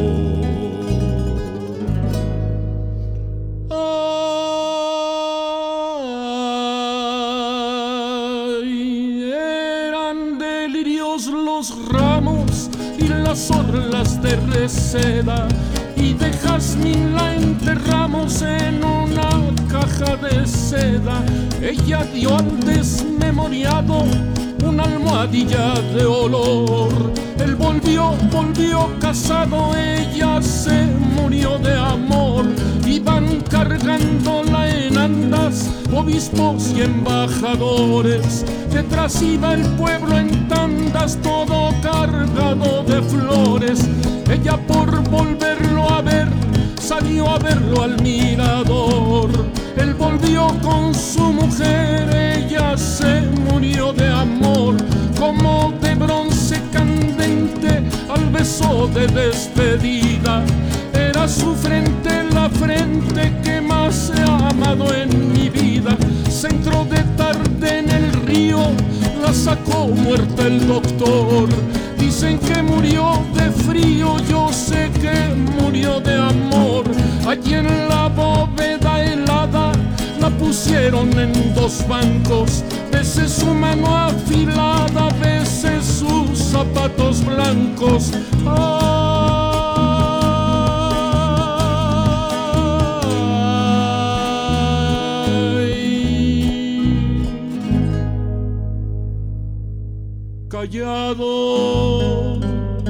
Orlas de reseda y de jazmín la enterramos en una caja de seda. Ella dio al desmemoriado una almohadilla de olor. Él volvió, volvió casado, ella se murió de amor. Iban cargándola en andas obispos y embajadores. Detrás iba el pueblo en tandas, todo cargado de flores. Ella por volverlo a ver, salió a verlo al mirador. Él volvió con su mujer, ella se murió de amor. Como de bronce candente al beso de despedida, era su frente la frente que más he amado en mi vida. Se entró de tarde en el río, la sacó muerta el doctor. Dicen que murió de frío, yo sé que murió de amor. Allí en la bóveda helada la pusieron en dos bancos. Veces su mano afilada, veces sus zapatos blancos. Callado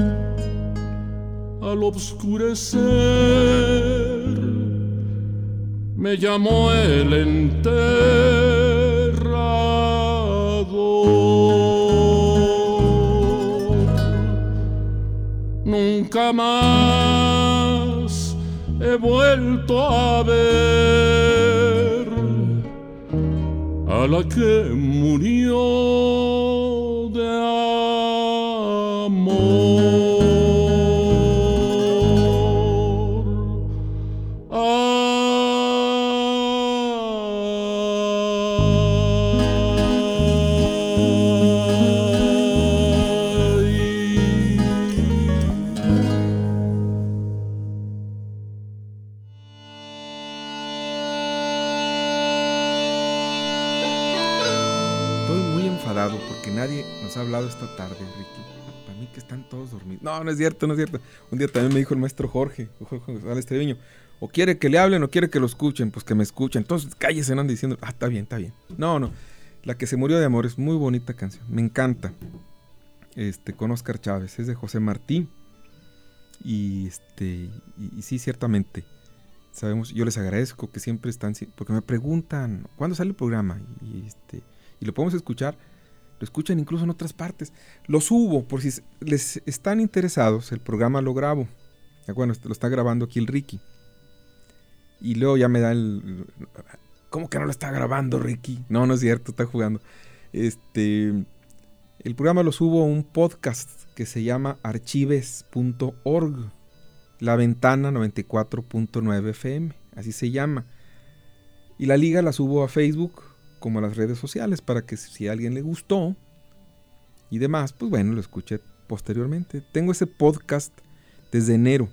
al obscurecer me llamó el enterrador. Nunca más he vuelto a ver a la que murió de amor. hablado, porque nadie nos ha hablado esta tarde, Ricky. Para mí que están todos dormidos. No, no es cierto, no es cierto. Un día también me dijo el maestro Jorge, Jorge González Treviño, o quiere que le hablen o quiere que lo escuchen, pues que me escuchen. Entonces cállese, no anden diciendo, ah, está bien, está bien. No, no. La que se murió de amor es muy bonita canción, me encanta. Este, con Óscar Chávez, es de José Martí. Y este, y, y sí, ciertamente, sabemos, yo les agradezco que siempre están, porque me preguntan, ¿cuándo sale el programa? Y este, y lo podemos escuchar, lo escuchan incluso en otras partes. Lo subo, por si les están interesados, el programa lo grabo. Bueno, lo está grabando aquí el Ricky. Y luego ya me da el... ¿Cómo que no lo está grabando, Ricky? No, no es cierto, está jugando. Este, el programa lo subo a un podcast que se llama archives punto org. La Ventana noventa y cuatro punto nueve F M. Así se llama. Y la liga la subo a Facebook como a las redes sociales para que si a alguien le gustó y demás, pues bueno, lo escuché posteriormente. Tengo ese podcast desde enero.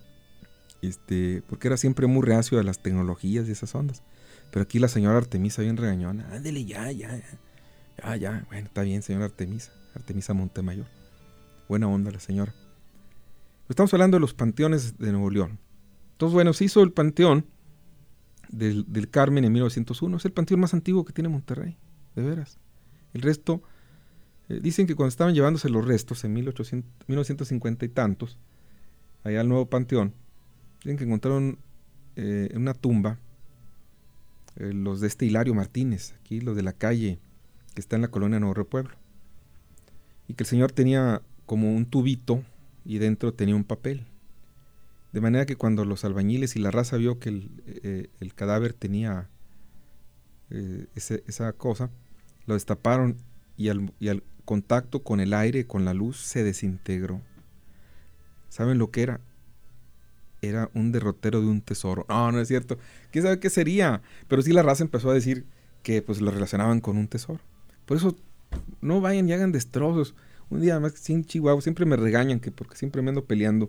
Este, porque era siempre muy reacio a las tecnologías y esas ondas. Pero aquí la señora Artemisa bien regañona. Ándele ya, ya, ya. Ya, ya. Bueno, está bien, señora Artemisa. Artemisa Montemayor. Buena onda la señora. Estamos hablando de los panteones de Nuevo León. Entonces, bueno, se hizo el panteón del, del Carmen en mil novecientos uno. Es el panteón más antiguo que tiene Monterrey. De veras. El resto, eh, dicen que cuando estaban llevándose los restos en mil novecientos cincuenta y tantos, allá al nuevo panteón, dicen que encontraron eh, en una tumba eh, los de este Hilario Martínez, aquí los de la calle que está en la colonia Nuevo Repueblo, y que el señor tenía como un tubito y dentro tenía un papel, de manera que cuando los albañiles y la raza vio que el, eh, el cadáver tenía eh, ese, esa cosa, lo destaparon y al, y al contacto con el aire, con la luz, se desintegró. ¿Saben lo que era? Era un derrotero de un tesoro. No, no es cierto. ¿Quién sabe qué sería? Pero sí la raza empezó a decir que pues lo relacionaban con un tesoro. Por eso no vayan y hagan destrozos. Un día más sin Chihuahua siempre me regañan que porque siempre me ando peleando.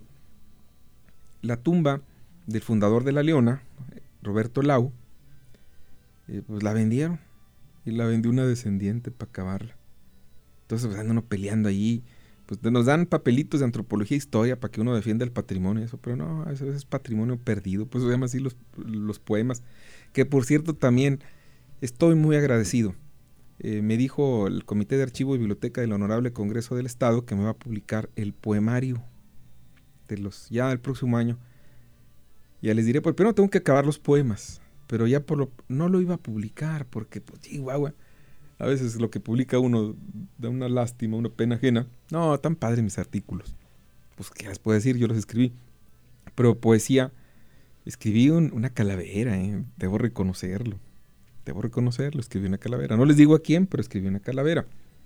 La tumba del fundador de La Leona, Roberto Lau, eh, pues la vendieron. Y la vendió una descendiente para acabarla. Entonces pues andan peleando allí. Pues nos dan papelitos de antropología e historia para que uno defienda el patrimonio y eso, pero no, a veces es patrimonio perdido, pues se llama así los, los poemas, que por cierto también estoy muy agradecido. Eh, me dijo el Comité de Archivo y Biblioteca del Honorable Congreso del Estado que me va a publicar el poemario de los ya el próximo año. Ya les diré, pues, pero no tengo que acabar los poemas, pero ya por lo, no lo iba a publicar porque, pues, chihuahua. A veces lo que publica uno da una lástima, una pena ajena. No, tan padre mis artículos. Pues, ¿qué les puedo decir? Yo los escribí. Pero poesía, escribí un, una calavera, ¿eh? Debo reconocerlo. Debo reconocerlo, escribí una calavera. No les digo a quién, pero escribí una calavera.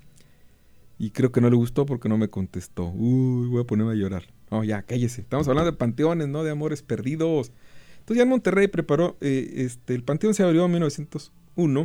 Y creo que no le gustó porque no me contestó. Uy, voy a ponerme a llorar. No, ya, cállese. Estamos hablando de panteones, no de amores perdidos. Entonces ya en Monterrey preparó, eh, este, el panteón se abrió en mil novecientos uno.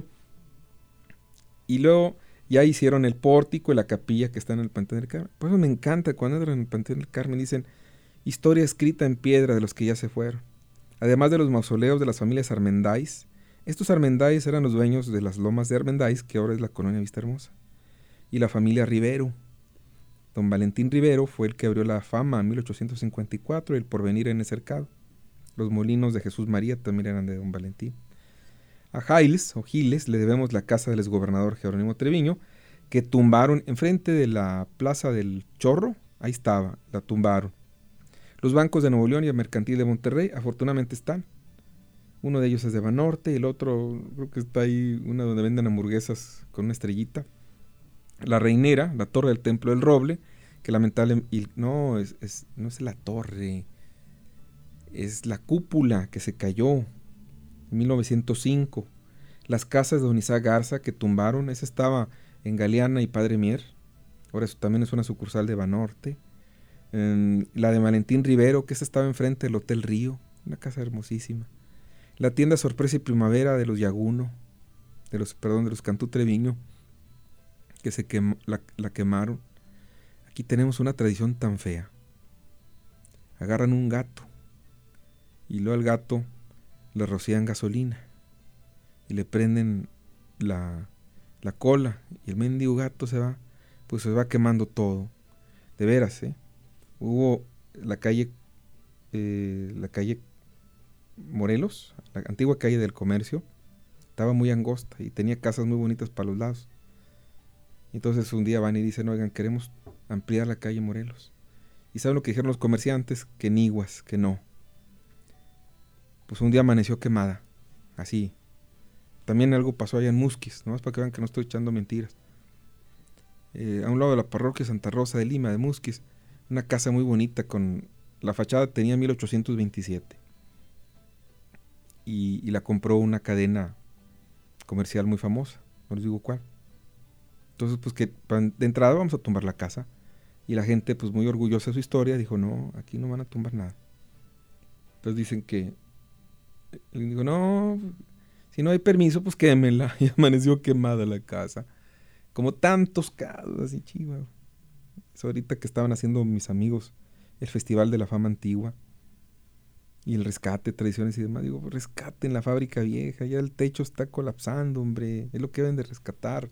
Y luego ya hicieron el pórtico y la capilla que está en el Panteón del Carmen. Por eso me encanta cuando entran en el Panteón del Carmen, dicen historia escrita en piedra de los que ya se fueron. Además de los mausoleos de las familias Armendáiz. Estos Armendáiz eran los dueños de las lomas de Armendáiz, que ahora es la colonia Vista Hermosa. Y la familia Rivero. Don Valentín Rivero fue el que abrió la Fama en mil ochocientos cincuenta y cuatro y el Porvenir en el Cercado. Los molinos de Jesús María también eran de don Valentín. A Giles, o Giles, le debemos la casa del exgobernador Jerónimo Treviño, que tumbaron enfrente de la Plaza del Chorro. Ahí estaba, la tumbaron. Los bancos de Nuevo León y el Mercantil de Monterrey, afortunadamente están. Uno de ellos es de Banorte, y el otro, creo que está ahí, una donde venden hamburguesas con una estrellita. La Reinera, la Torre del Templo del Roble, que lamentablemente, no, es, es, no es la torre, es la cúpula que se cayó. mil novecientos cinco. Las casas de don Isaac Garza que tumbaron, esa estaba en Galeana y Padre Mier. Ahora eso también es una sucursal de Banorte. Eh, la de Valentín Rivero, que esa estaba enfrente del Hotel Río, una casa hermosísima. La tienda Sorpresa y Primavera de los Yaguno, de los, perdón, de los Cantú Treviño, que se quem, la, la quemaron. Aquí tenemos una tradición tan fea. Agarran un gato y luego al gato le rocían gasolina y le prenden la, la cola, y el mendigo gato se va, pues se va quemando todo. De veras, ¿eh? Hubo la calle, eh, la calle Morelos, la antigua calle del Comercio, estaba muy angosta y tenía casas muy bonitas para los lados. Entonces un día van y dicen, oigan, queremos ampliar la calle Morelos. ¿Y saben lo que dijeron los comerciantes? Que niguas, que no. Pues un día amaneció quemada, así. También algo pasó allá en Musquis, nomás para que vean que no estoy echando mentiras. Eh, a un lado de la parroquia Santa Rosa de Lima, de Musquis, una casa muy bonita, con la fachada tenía mil ochocientos veintisiete. Y, y la compró una cadena comercial muy famosa, no les digo cuál. Entonces, pues que de entrada vamos a tumbar la casa. Y la gente, pues muy orgullosa de su historia, dijo, no, aquí no van a tumbar nada. Entonces dicen que, le digo, no, si no hay permiso, pues quémela. Y amaneció quemada la casa. Como tantos casos, así chiva. Eso ahorita que estaban haciendo mis amigos el Festival de la Fama Antigua. Y el rescate, tradiciones y demás. Digo, rescaten la fábrica vieja, ya el techo está colapsando, hombre. Es lo que deben de rescatar.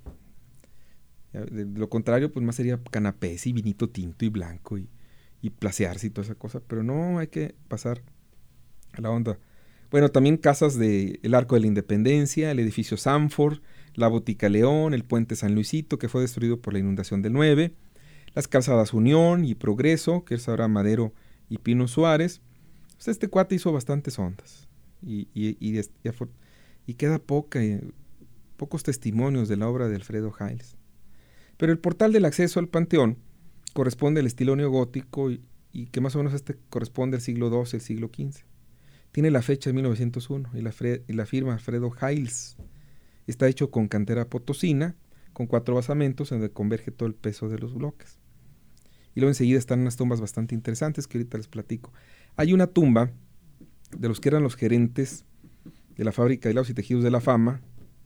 De, de lo contrario, pues más sería canapés y vinito tinto y blanco y, y placearse y toda esa cosa. Pero no, hay que pasar a la onda. Bueno, también casas de el Arco de la Independencia, el edificio Sanford, la Botica León, el puente San Luisito, que fue destruido por la inundación del nueve, las calzadas Unión y Progreso, que es ahora Madero y Pino Suárez. Pues este cuate hizo bastantes ondas y, y, y, y, y queda poca, eh, pocos testimonios de la obra de Alfredo Giles. Pero el portal del acceso al Panteón corresponde al estilo neogótico y, y que más o menos este corresponde al siglo doce, el siglo quince. Tiene la fecha de mil novecientos uno y la, fre, y la firma Alfredo Giles. Está hecho con cantera potosina, con cuatro basamentos en donde converge todo el peso de los bloques. Y luego enseguida están unas tumbas bastante interesantes que ahorita les platico. Hay una tumba de los que eran los gerentes de la fábrica de hilados y tejidos de la Fama.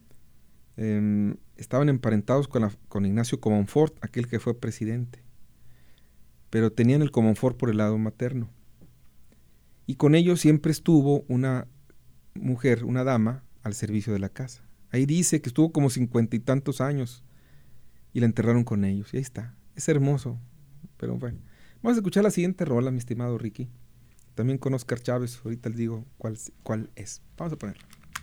Eh, estaban emparentados con, la, con Ignacio Comonfort, aquel que fue presidente. Pero tenían el Comonfort por el lado materno. Y con ellos siempre estuvo una mujer, una dama, al servicio de la casa. Ahí dice que estuvo como cincuenta y tantos años y la enterraron con ellos. Y ahí está. Es hermoso. Pero bueno, vamos a escuchar la siguiente rola, mi estimado Ricky. También con Oscar Chávez. Ahorita les digo cuál, cuál es. Vamos a ponerla.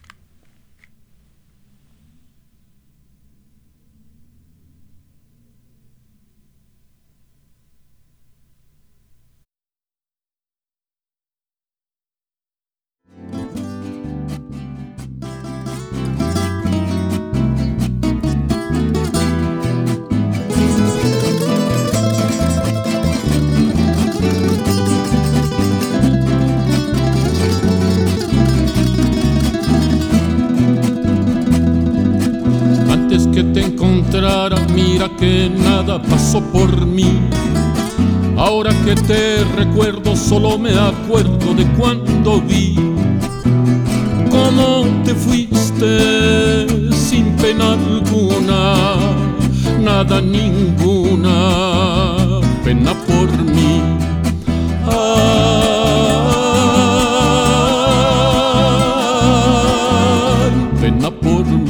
Mira que nada pasó por mí. Ahora que te recuerdo, solo me acuerdo de cuando vi cómo te fuiste sin pena alguna, nada, ninguna pena por mí. Ay, pena por mí.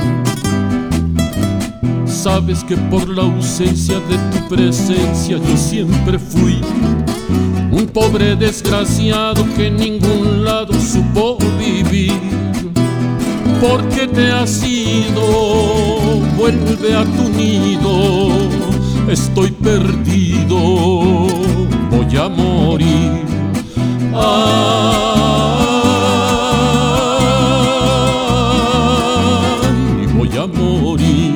Sabes que por la ausencia de tu presencia yo siempre fui un pobre desgraciado que en ningún lado supo vivir. Porque te has ido, vuelve a tu nido, estoy perdido, voy a morir. Ay, voy a morir.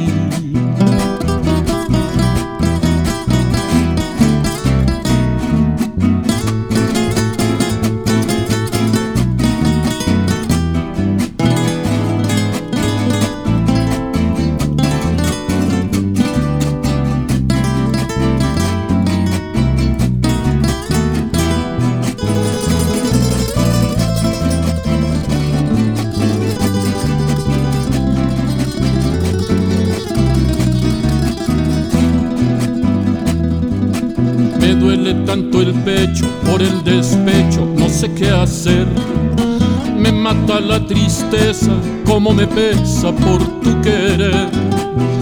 Tanto el pecho por el despecho, no sé qué hacer. Me mata la tristeza, como me pesa por tu querer.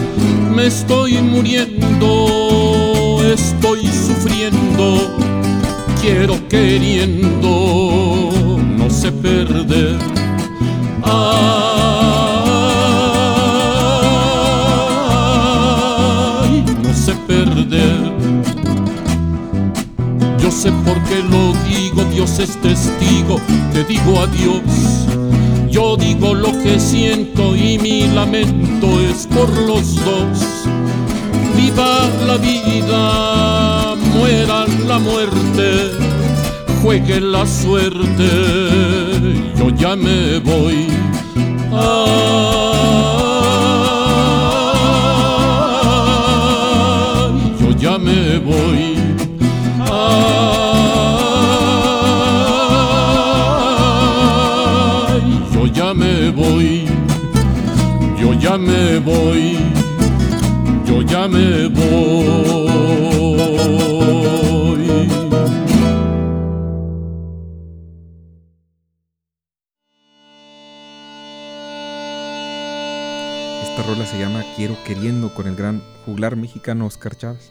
me estoy muriendo, estoy sufriendo, quiero queriendo, no sé perder. Ay, no sé perder. Yo sé por qué lo digo, Dios es testigo, te digo adiós. Yo digo lo que siento y mi lamento es por los dos. Viva la vida, muera la muerte, juegue la suerte, yo ya me voy. Ay, yo ya me voy. Ay, yo ya me voy. Yo ya me voy. Yo ya me voy. Esta rola se llama Quiero Queriendo, con el gran juglar mexicano Oscar Chávez.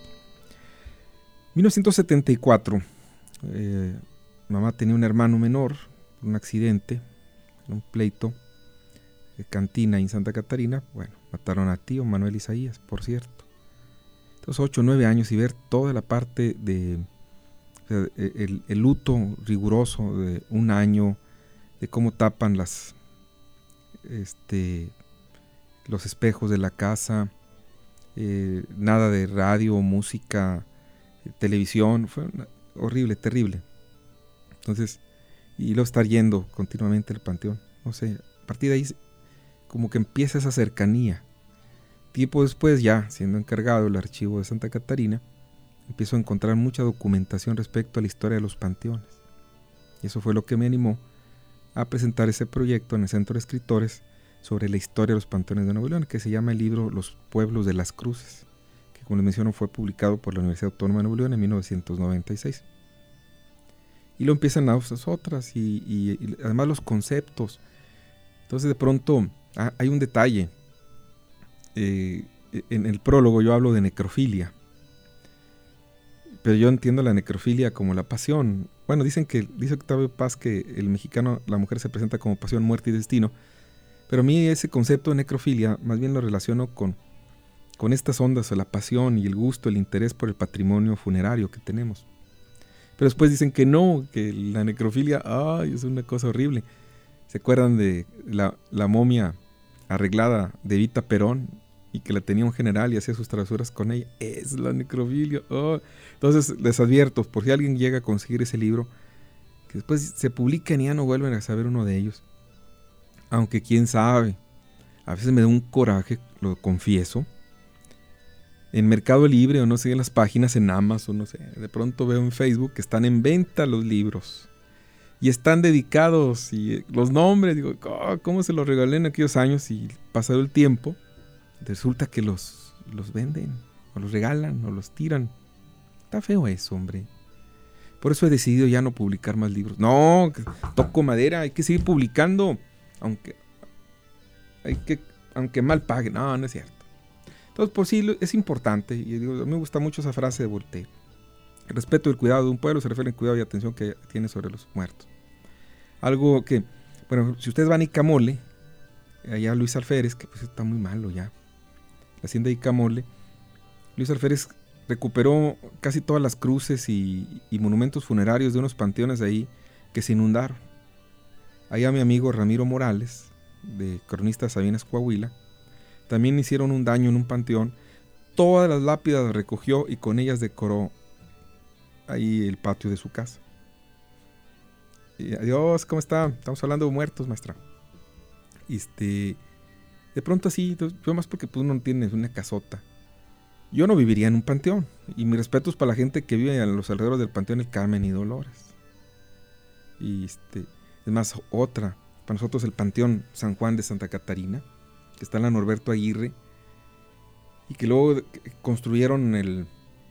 mil novecientos setenta y cuatro, eh, mamá tenía un hermano menor, un accidente, un pleito de cantina en Santa Catarina. Bueno, mataron a tío Manuel Isaías, por cierto. Entonces, ocho o nueve años y ver toda la parte de, o sea, el, el luto riguroso de un año, de cómo tapan las, este, los espejos de la casa, eh, nada de radio, música, televisión, fue una, horrible, terrible. Entonces, y luego estar yendo continuamente al panteón, no sé, a partir de ahí como que empieza esa cercanía. Tiempo después, ya siendo encargado del archivo de Santa Catarina, empiezo a encontrar mucha documentación respecto a la historia de los panteones. Y eso fue lo que me animó a presentar ese proyecto en el Centro de Escritores sobre la historia de los panteones de Nuevo León, que se llama el libro Los Pueblos de las Cruces, que, como les menciono, fue publicado por la Universidad Autónoma de Nuevo León en mil novecientos noventa y seis. Y lo empiezan a otras otras, y, y, y además los conceptos. Entonces, de pronto, ah, hay un detalle. Eh, en el prólogo yo hablo de necrofilia, pero yo entiendo la necrofilia como la pasión. Bueno, dicen que, dice Octavio Paz, que el mexicano, la mujer se presenta como pasión, muerte y destino, pero a mí ese concepto de necrofilia más bien lo relaciono con, con estas ondas, la pasión y el gusto, el interés por el patrimonio funerario que tenemos. Pero después dicen que no, que la necrofilia, ay, es una cosa horrible. ¿Se acuerdan de la, la momia arreglada de Evita Perón, y que la tenía un general y hacía sus travesuras con ella? Es la necrofilia. Oh. Entonces les advierto, por si alguien llega a conseguir ese libro, que después se publican y ya no vuelven a saber uno de ellos. Aunque quién sabe, a veces me da un coraje, lo confieso. En Mercado Libre, o no sé, en las páginas, en Amazon, no sé, de pronto veo en Facebook que están en venta los libros. Y están dedicados, y los nombres, digo, oh, ¿cómo se los regalé en aquellos años? Y pasado el tiempo, resulta que los, los venden, o los regalan, o los tiran. Está feo eso, hombre. Por eso he decidido ya no publicar más libros. No, toco madera, hay que seguir publicando, aunque, hay que, aunque mal pague. No, no es cierto. Entonces, por sí es importante, y digo, a mí me gusta mucho esa frase de Voltaire. El respeto y el cuidado de un pueblo se refiere al cuidado y atención que tiene sobre los muertos. Algo que, bueno, si ustedes van a Icamole, allá Luis Alférez, que pues está muy malo ya, la hacienda de Icamole, Luis Alférez recuperó casi todas las cruces y, y monumentos funerarios de unos panteones de ahí que se inundaron. Allá mi amigo Ramiro Morales, de Cronistas Sabinas Coahuila, también hicieron un daño en un panteón. Todas las lápidas las recogió y con ellas decoró ahí el patio de su casa. Y, adiós, ¿cómo está? Estamos hablando de muertos, maestra. Este, de pronto así, yo más porque pues, uno no tiene una casota. Yo no viviría en un panteón. Y mis respetos para la gente que vive a los alrededores del Panteón El Carmen y Dolores. Y este, es más, otra, para nosotros el Panteón San Juan de Santa Catarina, que está en la Norberto Aguirre, y que luego construyeron el,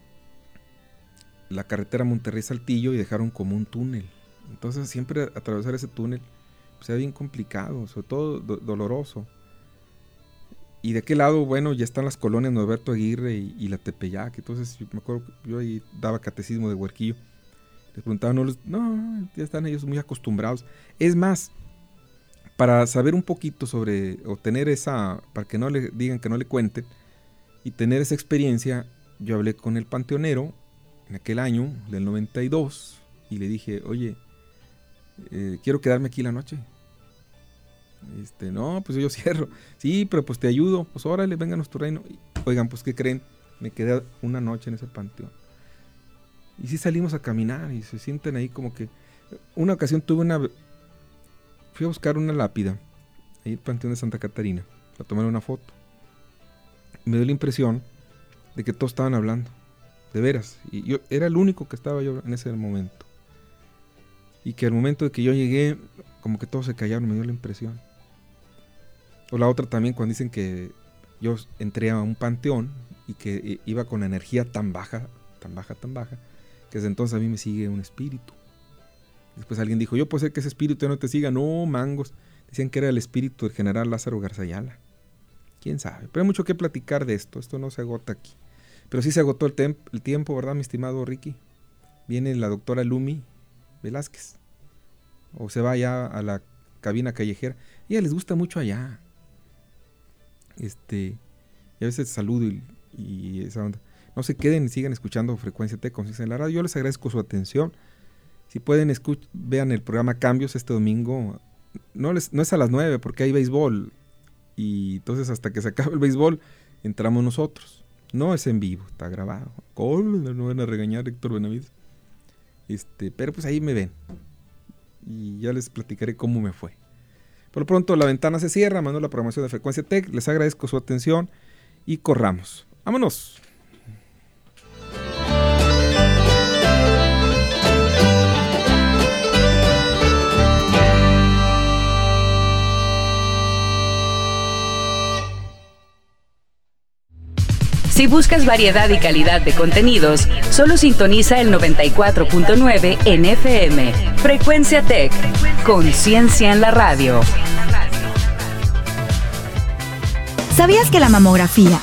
la carretera Monterrey-Saltillo y dejaron como un túnel. Entonces siempre atravesar ese túnel pues, era bien complicado, sobre todo do- doloroso. y de aquel lado, bueno, ya están las colonias Norberto Aguirre y, y la Tepeyac. Entonces, yo me acuerdo que yo ahí daba catecismo de Huerquillo. Les preguntaban, no, no, ya están ellos muy acostumbrados. Es más, para saber un poquito sobre, o tener esa, para que no le digan que no le cuenten, y tener esa experiencia, yo hablé con el panteonero en aquel año, del noventa y dos, y le dije, oye, eh, quiero quedarme aquí la noche. Este, no, pues yo cierro. Sí, pero pues te ayudo. Pues órale, venga a nuestro reino. Oigan, pues ¿qué creen? Me quedé una noche en ese panteón. Y sí salimos a caminar y se sienten ahí como que... Una ocasión tuve una... Fui a buscar una lápida ahí en el panteón de Santa Catarina, a tomar una foto. Me dio la impresión de que todos estaban hablando, de veras. Y yo era el único que estaba yo en ese momento. Y que al momento de que yo llegué, como que todos se callaron, me dio la impresión. O la otra también, cuando dicen que yo entré a un panteón y que iba con energía tan baja, tan baja, tan baja, que desde entonces a mí me sigue un espíritu. Después alguien dijo, yo puedo ser que ese espíritu no te siga. No, mangos. Decían que era el espíritu del general Lázaro Garzayala. ¿Quién sabe? Pero hay mucho que platicar de esto. Esto no se agota aquí. Pero sí se agotó el, tem- el tiempo, ¿verdad, mi estimado Ricky? Viene la doctora Lumi Velázquez. O se va allá a la cabina callejera. Y a ella les gusta mucho allá. Este, y a veces saludo y, y esa onda. No se queden y sigan escuchando Frecuencia T con Conciencia en la radio. Yo les agradezco su atención. Si pueden, escuch- vean el programa Cambios este domingo. No, les, no es a las nueve porque hay béisbol. Y entonces hasta que se acabe el béisbol, entramos nosotros. No es en vivo, está grabado. ¿Cómo? No van a regañar, Héctor Benavides. Este, pero pues ahí me ven. Y ya les platicaré cómo me fue. Por lo pronto la ventana se cierra, mando la programación de Frecuencia Tech. Les agradezco su atención y corramos. ¡Vámonos! Si buscas variedad y calidad de contenidos, solo sintoniza el noventa y cuatro punto nueve en F M. Frecuencia Tech, conciencia en la radio. ¿Sabías que la mamografía